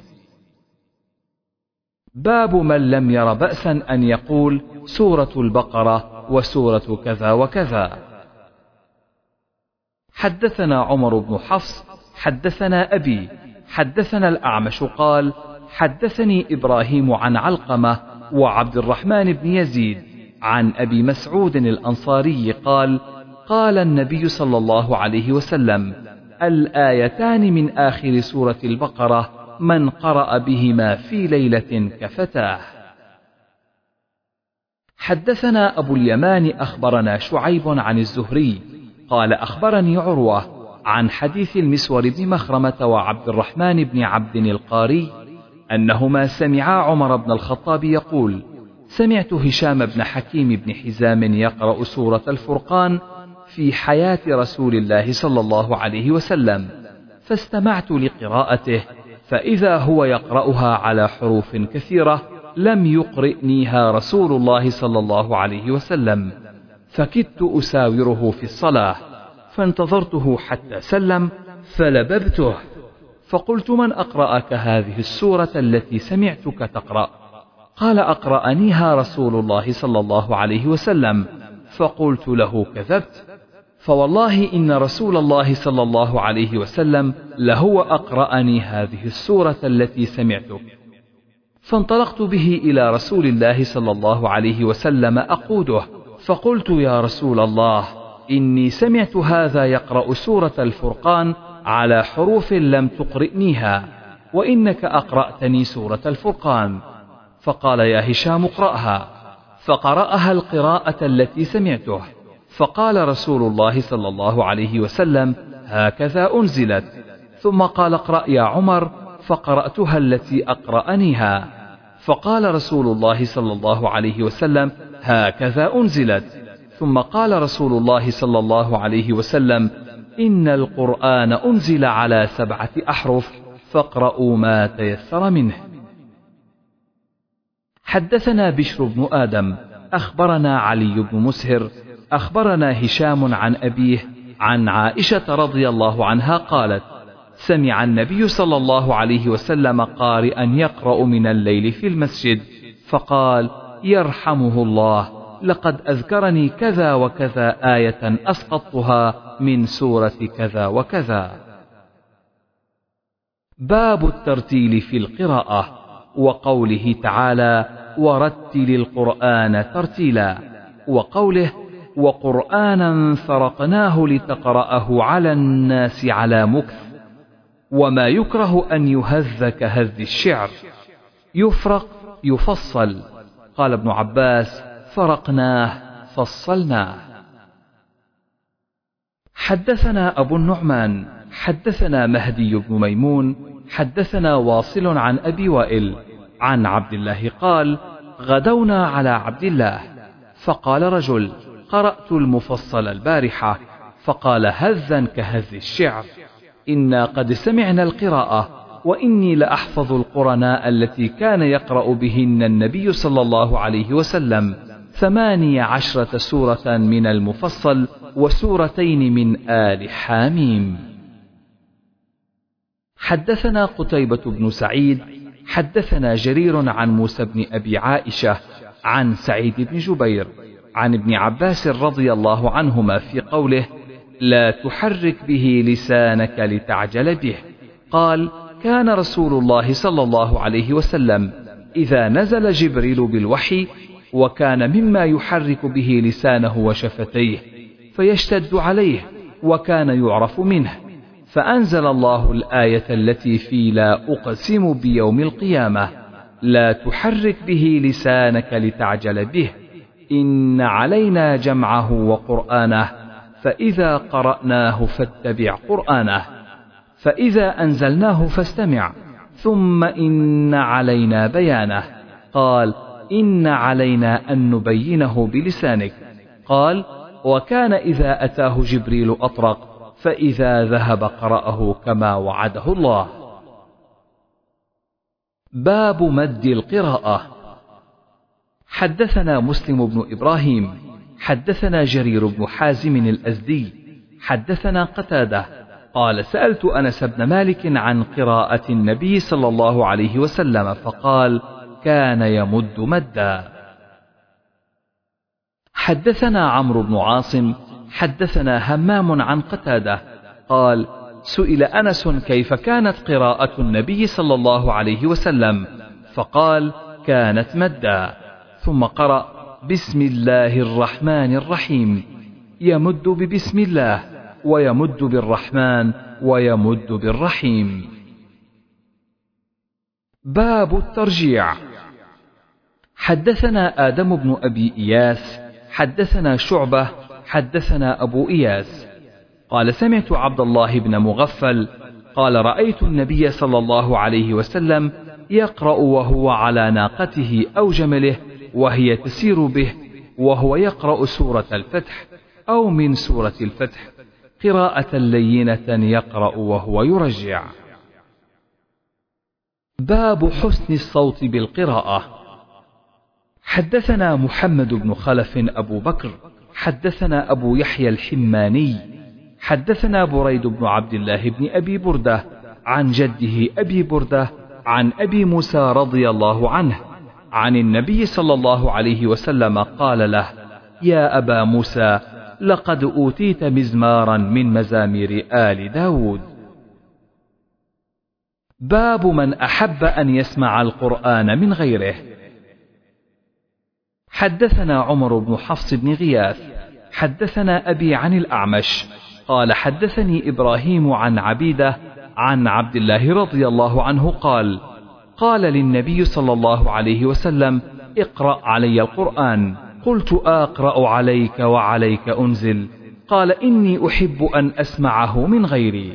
[SPEAKER 1] باب من لم ير بأسا أن يقول سورة البقرة وسورة كذا وكذا. حدثنا عمر بن حفص حدثنا أبي حدثنا الأعمش قال حدثني إبراهيم عن علقمة وعبد الرحمن بن يزيد عن أبي مسعود الأنصاري قال قال النبي صلى الله عليه وسلم الآيتان من آخر سورة البقرة من قرأ بهما في ليلة كفتاه. حدثنا أبو اليمان أخبرنا شعيب عن الزهري قال أخبرني عروة عن حديث المسور بن مخرمة وعبد الرحمن بن عبد القاري أنهما سمعا عمر بن الخطاب يقول سمعت هشام بن حكيم بن حزام يقرأ سورة الفرقان في حياة رسول الله صلى الله عليه وسلم فاستمعت لقراءته فإذا هو يقرأها على حروف كثيرة لم يقرئنيها رسول الله صلى الله عليه وسلم، فكدت أساوره في الصلاة، فانتظرته حتى سلم فلببته، فقلت: من أقرأك هذه السورة التي سمعتك تقرأ؟ قال: أقرأنيها رسول الله صلى الله عليه وسلم. فقلت له: كذبت، فوالله إن رسول الله صلى الله عليه وسلم لهو أقرأني هذه السورة التي سمعتك. فانطلقت به إلى رسول الله صلى الله عليه وسلم أقوده، فقلت: يا رسول الله، إني سمعت هذا يقرأ سورة الفرقان على حروف لم تقرئنيها، وإنك أقرأتني سورة الفرقان. فقال: يا هشام اقرأها. فقرأها القراءة التي سمعته، فقال رسول الله صلى الله عليه وسلم: هكذا أنزلت. ثم قال: اقرأ يا عمر، فقرأتها التي أقرأنيها، فقال رسول الله صلى الله عليه وسلم: هكذا أنزلت. ثم قال رسول الله صلى الله عليه وسلم: إن القرآن أنزل على سبعة أحرف، فاقرأوا ما تيسر منه. حدثنا بشر بن آدم أخبرنا علي بن مسهر أخبرنا هشام عن أبيه عن عائشة رضي الله عنها قالت: سمع النبي صلى الله عليه وسلم قارئا يقرأ من الليل في المسجد، فقال: يرحمه الله، لقد أذكرني كذا وكذا آية أسقطتها من سورة كذا وكذا. باب الترتيل في القراءة، وقوله تعالى: ورتل القرآن ترتيلا، وقوله: وقرآنا فرقناه لتقرأه على الناس على مكث. وما يكره أن يهذ كهذ الشعر، يفرق يفصل. قال ابن عباس: فرقناه فصلناه. حدثنا أبو النعمان حدثنا مهدي بن ميمون حدثنا واصل عن أبي وائل عن عبد الله قال: غدونا على عبد الله، فقال رجل: قرأت المفصل البارحة. فقال: هذا كهذ الشعر، إنا قد سمعنا القراءة، وإني لأحفظ القرناء التي كان يقرأ بهن النبي صلى الله عليه وسلم، ثماني عشرة سورة من المفصل وسورتين من آل حاميم. حدثنا قتيبة بن سعيد حدثنا جرير عن موسى بن أبي عائشة عن سعيد بن جبير عن ابن عباس رضي الله عنهما في قوله: لا تحرك به لسانك لتعجل به. قال: كان رسول الله صلى الله عليه وسلم إذا نزل جبريل بالوحي وكان مما يحرك به لسانه وشفتيه فيشتد عليه، وكان يعرف منه، فأنزل الله الآية التي في لا أقسم بيوم القيامة: لا تحرك به لسانك لتعجل به، إن علينا جمعه وقرآنه، فإذا قرأناه فاتبع قرآنه، فإذا أنزلناه فاستمع، ثم إن علينا بيانه. قال: إن علينا أن نبينه بلسانك. قال: وكان إذا أتاه جبريل أطرق، فإذا ذهب قرأه كما وعده الله. باب مد القراءة. حدثنا مسلم بن إبراهيم حدثنا جرير بن حازم الأزدي حدثنا قتادة قال: سألت أنس بن مالك عن قراءة النبي صلى الله عليه وسلم، فقال: كان يمد مدا. حدثنا عمرو بن عاصم حدثنا همام عن قتادة قال: سئل أنس كيف كانت قراءة النبي صلى الله عليه وسلم، فقال: كانت مدا. ثم قرأ: بسم الله الرحمن الرحيم، يمد ببسم الله، ويمد بالرحمن، ويمد بالرحيم. باب الترجيع. حدثنا آدم بن أبي إياس حدثنا شعبة حدثنا أبو إياس قال: سمعت عبد الله بن مغفل قال: رأيت النبي صلى الله عليه وسلم يقرأ وهو على ناقته أو جمله وهي تسير به، وهو يقرأ سورة الفتح أو من سورة الفتح قراءة لينة يقرأ وهو يرجع. باب حسن الصوت بالقراءة. حدثنا محمد بن خلف أبو بكر حدثنا أبو يحيى الحماني حدثنا بريد بن عبد الله بن أبي بردة عن جده أبي بردة عن أبي موسى رضي الله عنه عن النبي صلى الله عليه وسلم قال له: يا أبا موسى، لقد أوتيت مزمارا من مزامير آل داود. باب من أحب أن يسمع القرآن من غيره. حدثنا عمر بن حفص بن غياث حدثنا أبي عن الأعمش قال حدثني إبراهيم عن عبيدة عن عبد الله رضي الله عنه قال: قال للنبي صلى الله عليه وسلم: اقرأ علي القرآن. قلت: أقرأ عليك وعليك أنزل؟ قال: إني أحب أن أسمعه من غيري.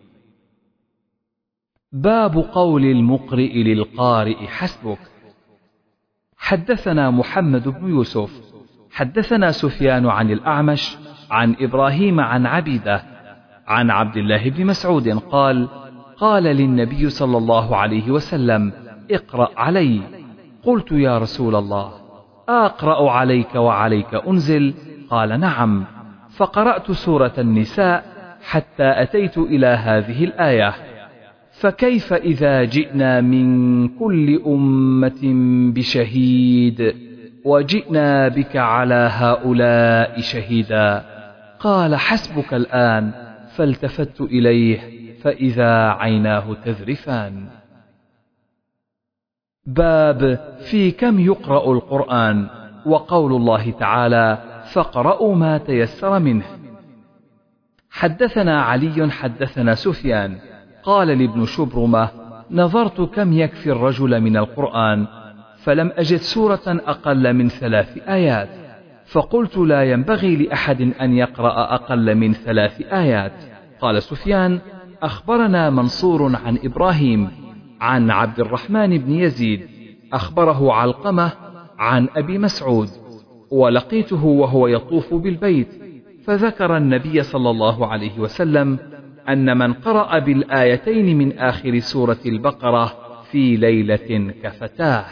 [SPEAKER 1] باب قول المقرئ للقارئ: حسبك. حدثنا محمد بن يوسف حدثنا سفيان عن الأعمش عن إبراهيم عن عبيدة عن عبد الله بن مسعود قال: قال للنبي صلى الله عليه وسلم: اقرأ علي. قلت: يا رسول الله، أقرأ عليك وعليك أنزل؟ قال: نعم. فقرأت سورة النساء حتى أتيت إلى هذه الآية: فكيف إذا جئنا من كل أمة بشهيد وجئنا بك على هؤلاء شهيدا؟ قال: حسبك الآن. فالتفت إليه فإذا عيناه تذرفان. باب في كم يقرأ القرآن، وقول الله تعالى: فاقرأوا ما تيسر منه. حدثنا علي حدثنا سفيان قال لابن شبرمة: نظرت كم يكفي الرجل من القرآن، فلم أجد سورة أقل من ثلاث آيات، فقلت: لا ينبغي لأحد أن يقرأ أقل من ثلاث آيات. قال سفيان: أخبرنا منصور عن إبراهيم عن عبد الرحمن بن يزيد أخبره علقمة عن أبي مسعود، ولقيته وهو يطوف بالبيت، فذكر النبي صلى الله عليه وسلم أن من قرأ بالآيتين من آخر سورة البقرة في ليلة كفتاه.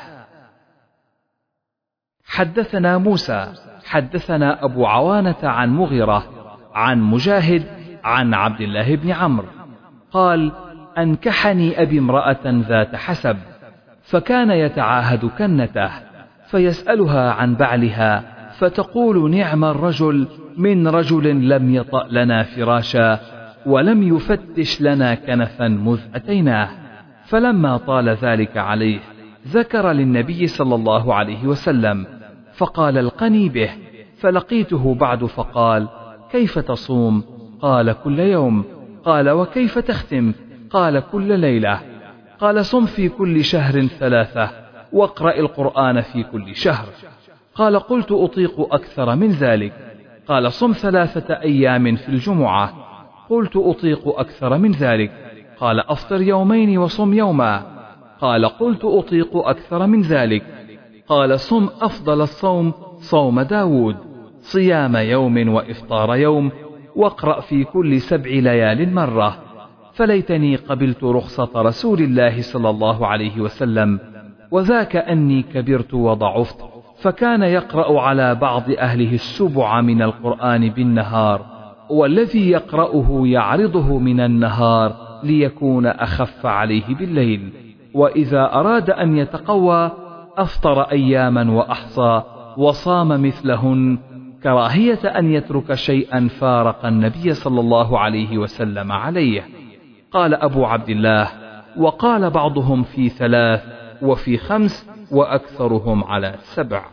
[SPEAKER 1] حدثنا موسى حدثنا أبو عوانة عن مغيرة عن مجاهد عن عبد الله بن عمرو قال: أنكحني أبي امرأة ذات حسب، فكان يتعاهد كنته، فيسألها عن بعلها فتقول: نعم الرجل من رجل لم يطأ لنا فراشا ولم يفتش لنا كنفا مذ أتيناه. فلما طال ذلك عليه ذكر للنبي صلى الله عليه وسلم، فقال: القني به. فلقيته بعد فقال: كيف تصوم؟ قال: كل يوم. قال: وكيف تختم؟ قال: كل ليلة. قال: صم في كل شهر ثلاثة، واقرأ القرآن في كل شهر. قال: قلت: أطيق أكثر من ذلك. قال: صم ثلاثة أيام في الجمعة. قلت: أطيق أكثر من ذلك. قال: أفطر يومين وصم يوما. قال: قلت: أطيق أكثر من ذلك. قال: صم أفضل الصوم صوم داود، صيام يوم وإفطار يوم، واقرأ في كل سبع ليال مرة. فليتني قبلت رخصة رسول الله صلى الله عليه وسلم، وذاك أني كبرت وضعفت، فكان يقرأ على بعض أهله السبع من القرآن بالنهار، والذي يقرأه يعرضه من النهار ليكون أخف عليه بالليل، وإذا أراد أن يتقوى أفطر أياما وأحصى وصام مثلهن، كراهية أن يترك شيئا فارق النبي صلى الله عليه وسلم عليه. قال أبو عبد الله: وقال بعضهم في ثلاث وفي خمس، وأكثرهم على سبع.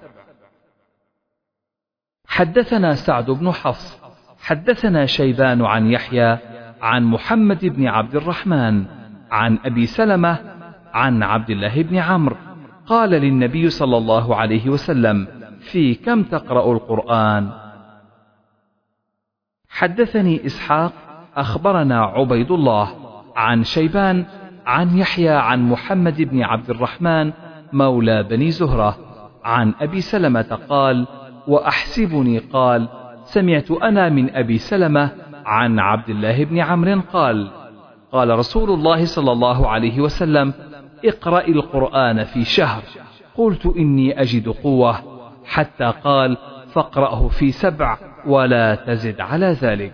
[SPEAKER 1] حدثنا سعد بن حفص حدثنا شيبان عن يحيى عن محمد بن عبد الرحمن عن أبي سلمة عن عبد الله بن عمرو قال للنبي صلى الله عليه وسلم: في كم تقرأ القرآن؟ حدثني إسحاق أخبرنا عبيد الله عن شيبان عن يحيى عن محمد بن عبد الرحمن مولى بني زهرة عن أبي سلمة قال: وأحسبني قال: سمعت أنا من أبي سلمة عن عبد الله بن عمرو قال: قال رسول الله صلى الله عليه وسلم: اقرأ القرآن في شهر. قلت إني أجد قوة، حتى قال فاقرأه في سبع ولا تزد على ذلك.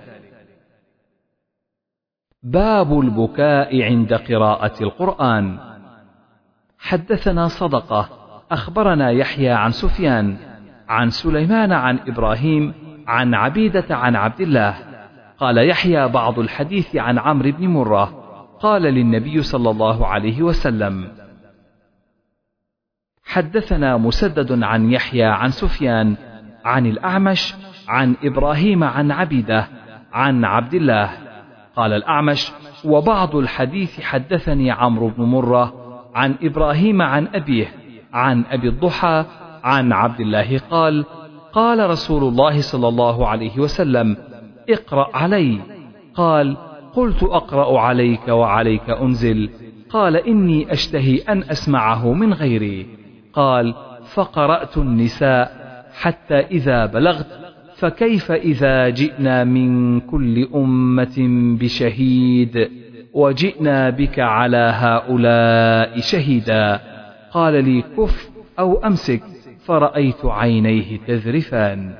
[SPEAKER 1] باب البكاء عند قراءة القرآن. حدثنا صدقة أخبرنا يحيى عن سفيان عن سليمان عن إبراهيم عن عبيدة عن عبد الله قال يحيى بعض الحديث عن عمرو بن مرة قال للنبي صلى الله عليه وسلم. حدثنا مسدد عن يحيى عن سفيان عن الأعمش عن إبراهيم عن عبيدة عن عبد الله قال الأعمش وبعض الحديث حدثني عمرو بن مرة عن إبراهيم عن أبيه عن أبي الضحى عن عبد الله قال قال رسول الله صلى الله عليه وسلم اقرأ علي. قال قلت أقرأ عليك وعليك أنزل. قال إني أشتهي أن أسمعه من غيري. قال فقرأت النساء حتى إذا بلغت فكيف إذا جئنا من كل أمة بشهيد وجئنا بك على هؤلاء شهيدا. قال لي كف أو أمسك، فرأيت عينيه تذرفان.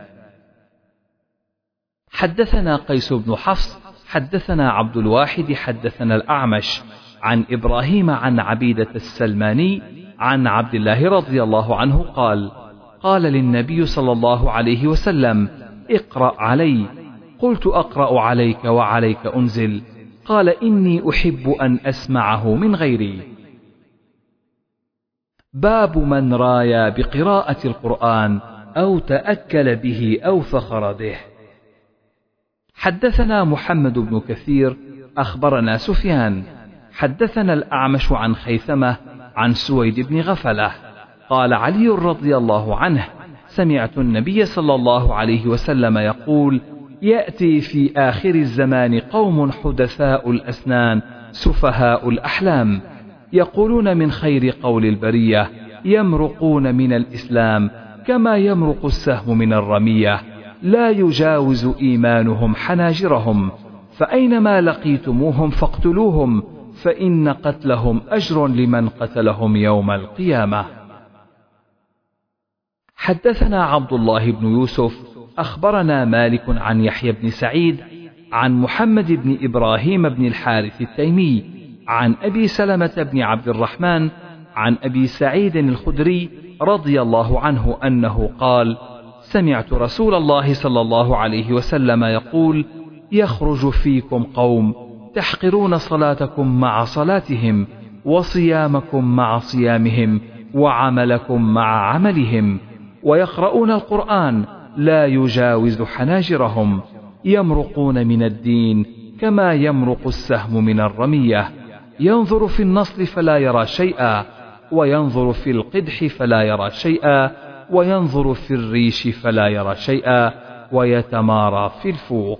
[SPEAKER 1] حدثنا قيس بن حفص حدثنا عبد الواحد حدثنا الأعمش عن إبراهيم عن عبيدة السلماني عن عبد الله رضي الله عنه قال قال للنبي صلى الله عليه وسلم اقرأ علي. قلت أقرأ عليك وعليك أنزل. قال إني أحب أن أسمعه من غيري. باب من رايا بقراءة القرآن أو تأكل به أو فخر به. حدثنا محمد بن كثير أخبرنا سفيان حدثنا الأعمش عن خيثمة عن سويد بن غفلة قال علي رضي الله عنه سمعت النبي صلى الله عليه وسلم يقول يأتي في آخر الزمان قوم حدثاء الأسنان سفهاء الأحلام يقولون من خير قول البرية يمرقون من الإسلام كما يمرق السهم من الرمية لا يجاوز إيمانهم حناجرهم فأينما لقيتموهم فاقتلوهم فإن قتلهم أجر لمن قتلهم يوم القيامة. حدثنا عبد الله بن يوسف أخبرنا مالك عن يحيى بن سعيد عن محمد بن إبراهيم بن الحارث التيمي عن أبي سلمة بن عبد الرحمن عن أبي سعيد الخدري رضي الله عنه أنه قال سمعت رسول الله صلى الله عليه وسلم يقول يخرج فيكم قوم تحقرون صلاتكم مع صلاتهم وصيامكم مع صيامهم وعملكم مع عملهم ويقرؤون القرآن لا يجاوز حناجرهم يمرقون من الدين كما يمرق السهم من الرمية ينظر في النصل فلا يرى شيئا وينظر في القدح فلا يرى شيئا وينظر في الريش فلا يرى شيئا ويتمارى في الفوق.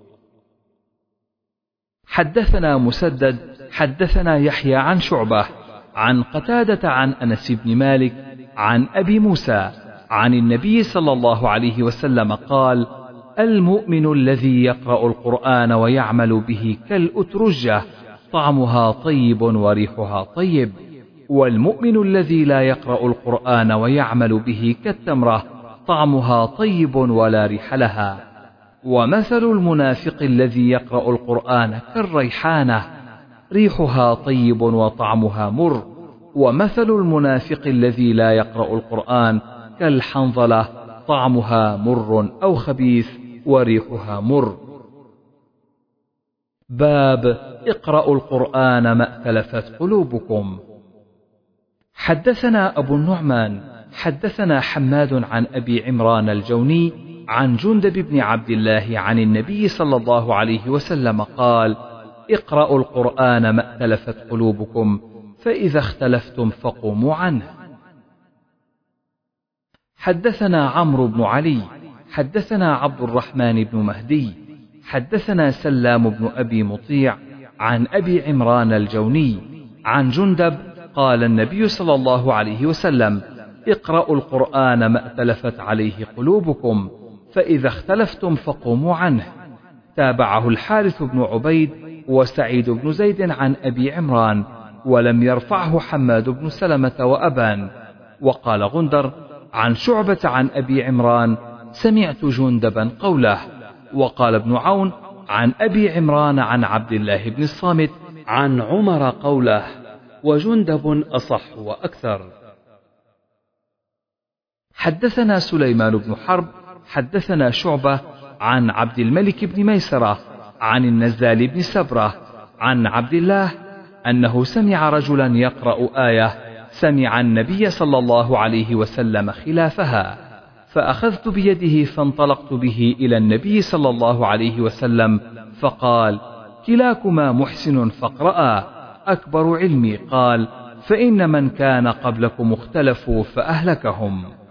[SPEAKER 1] حدثنا مسدد حدثنا يحيى عن شعبة عن قتادة عن أنس بن مالك عن أبي موسى عن النبي صلى الله عليه وسلم قال المؤمن الذي يقرأ القرآن ويعمل به كالأترجة طعمها طيب وريحها طيب والمؤمن الذي لا يقرأ القرآن ويعمل به كالتمرة طعمها طيب ولا ريح لها ومثل المنافق الذي يقرأ القرآن كالريحانة ريحها طيب وطعمها مر ومثل المنافق الذي لا يقرأ القرآن كالحنظلة طعمها مر أو خبيث وريحها مر. باب اقرأوا القرآن ما ائتلفت قلوبكم. حدثنا أبو النعمان حدثنا حماد عن أبي عمران الجوني عن جندب بن عبد الله عن النبي صلى الله عليه وسلم قال اقرأوا القرآن ما ائتلفت قلوبكم فإذا اختلفتم فقوموا عنه. حدثنا عمرو بن علي حدثنا عبد الرحمن بن مهدي حدثنا سلام بن أبي مطيع عن أبي عمران الجوني عن جندب قال النبي صلى الله عليه وسلم اقرأوا القرآن ما ائتلفت عليه قلوبكم فإذا اختلفتم فقوموا عنه. تابعه الحارث بن عبيد وسعيد بن زيد عن أبي عمران ولم يرفعه حماد بن سلمة وأبان. وقال غندر عن شعبة عن أبي عمران سمعت جندبا قوله. وقال ابن عون عن أبي عمران عن عبد الله بن الصامت عن عمر قوله، وجندب أصح وأكثر. حدثنا سليمان بن حرب حدثنا شعبة عن عبد الملك بن ميسرة عن النزال بن سبرة عن عبد الله أنه سمع رجلا يقرأ آية سمع النبي صلى الله عليه وسلم خلافها، فأخذت بيده فانطلقت به إلى النبي صلى الله عليه وسلم فقال: كلاكما محسن فاقرأا. أكبر علمي قال: فإن من كان قبلكم اختلفوا فأهلكهم.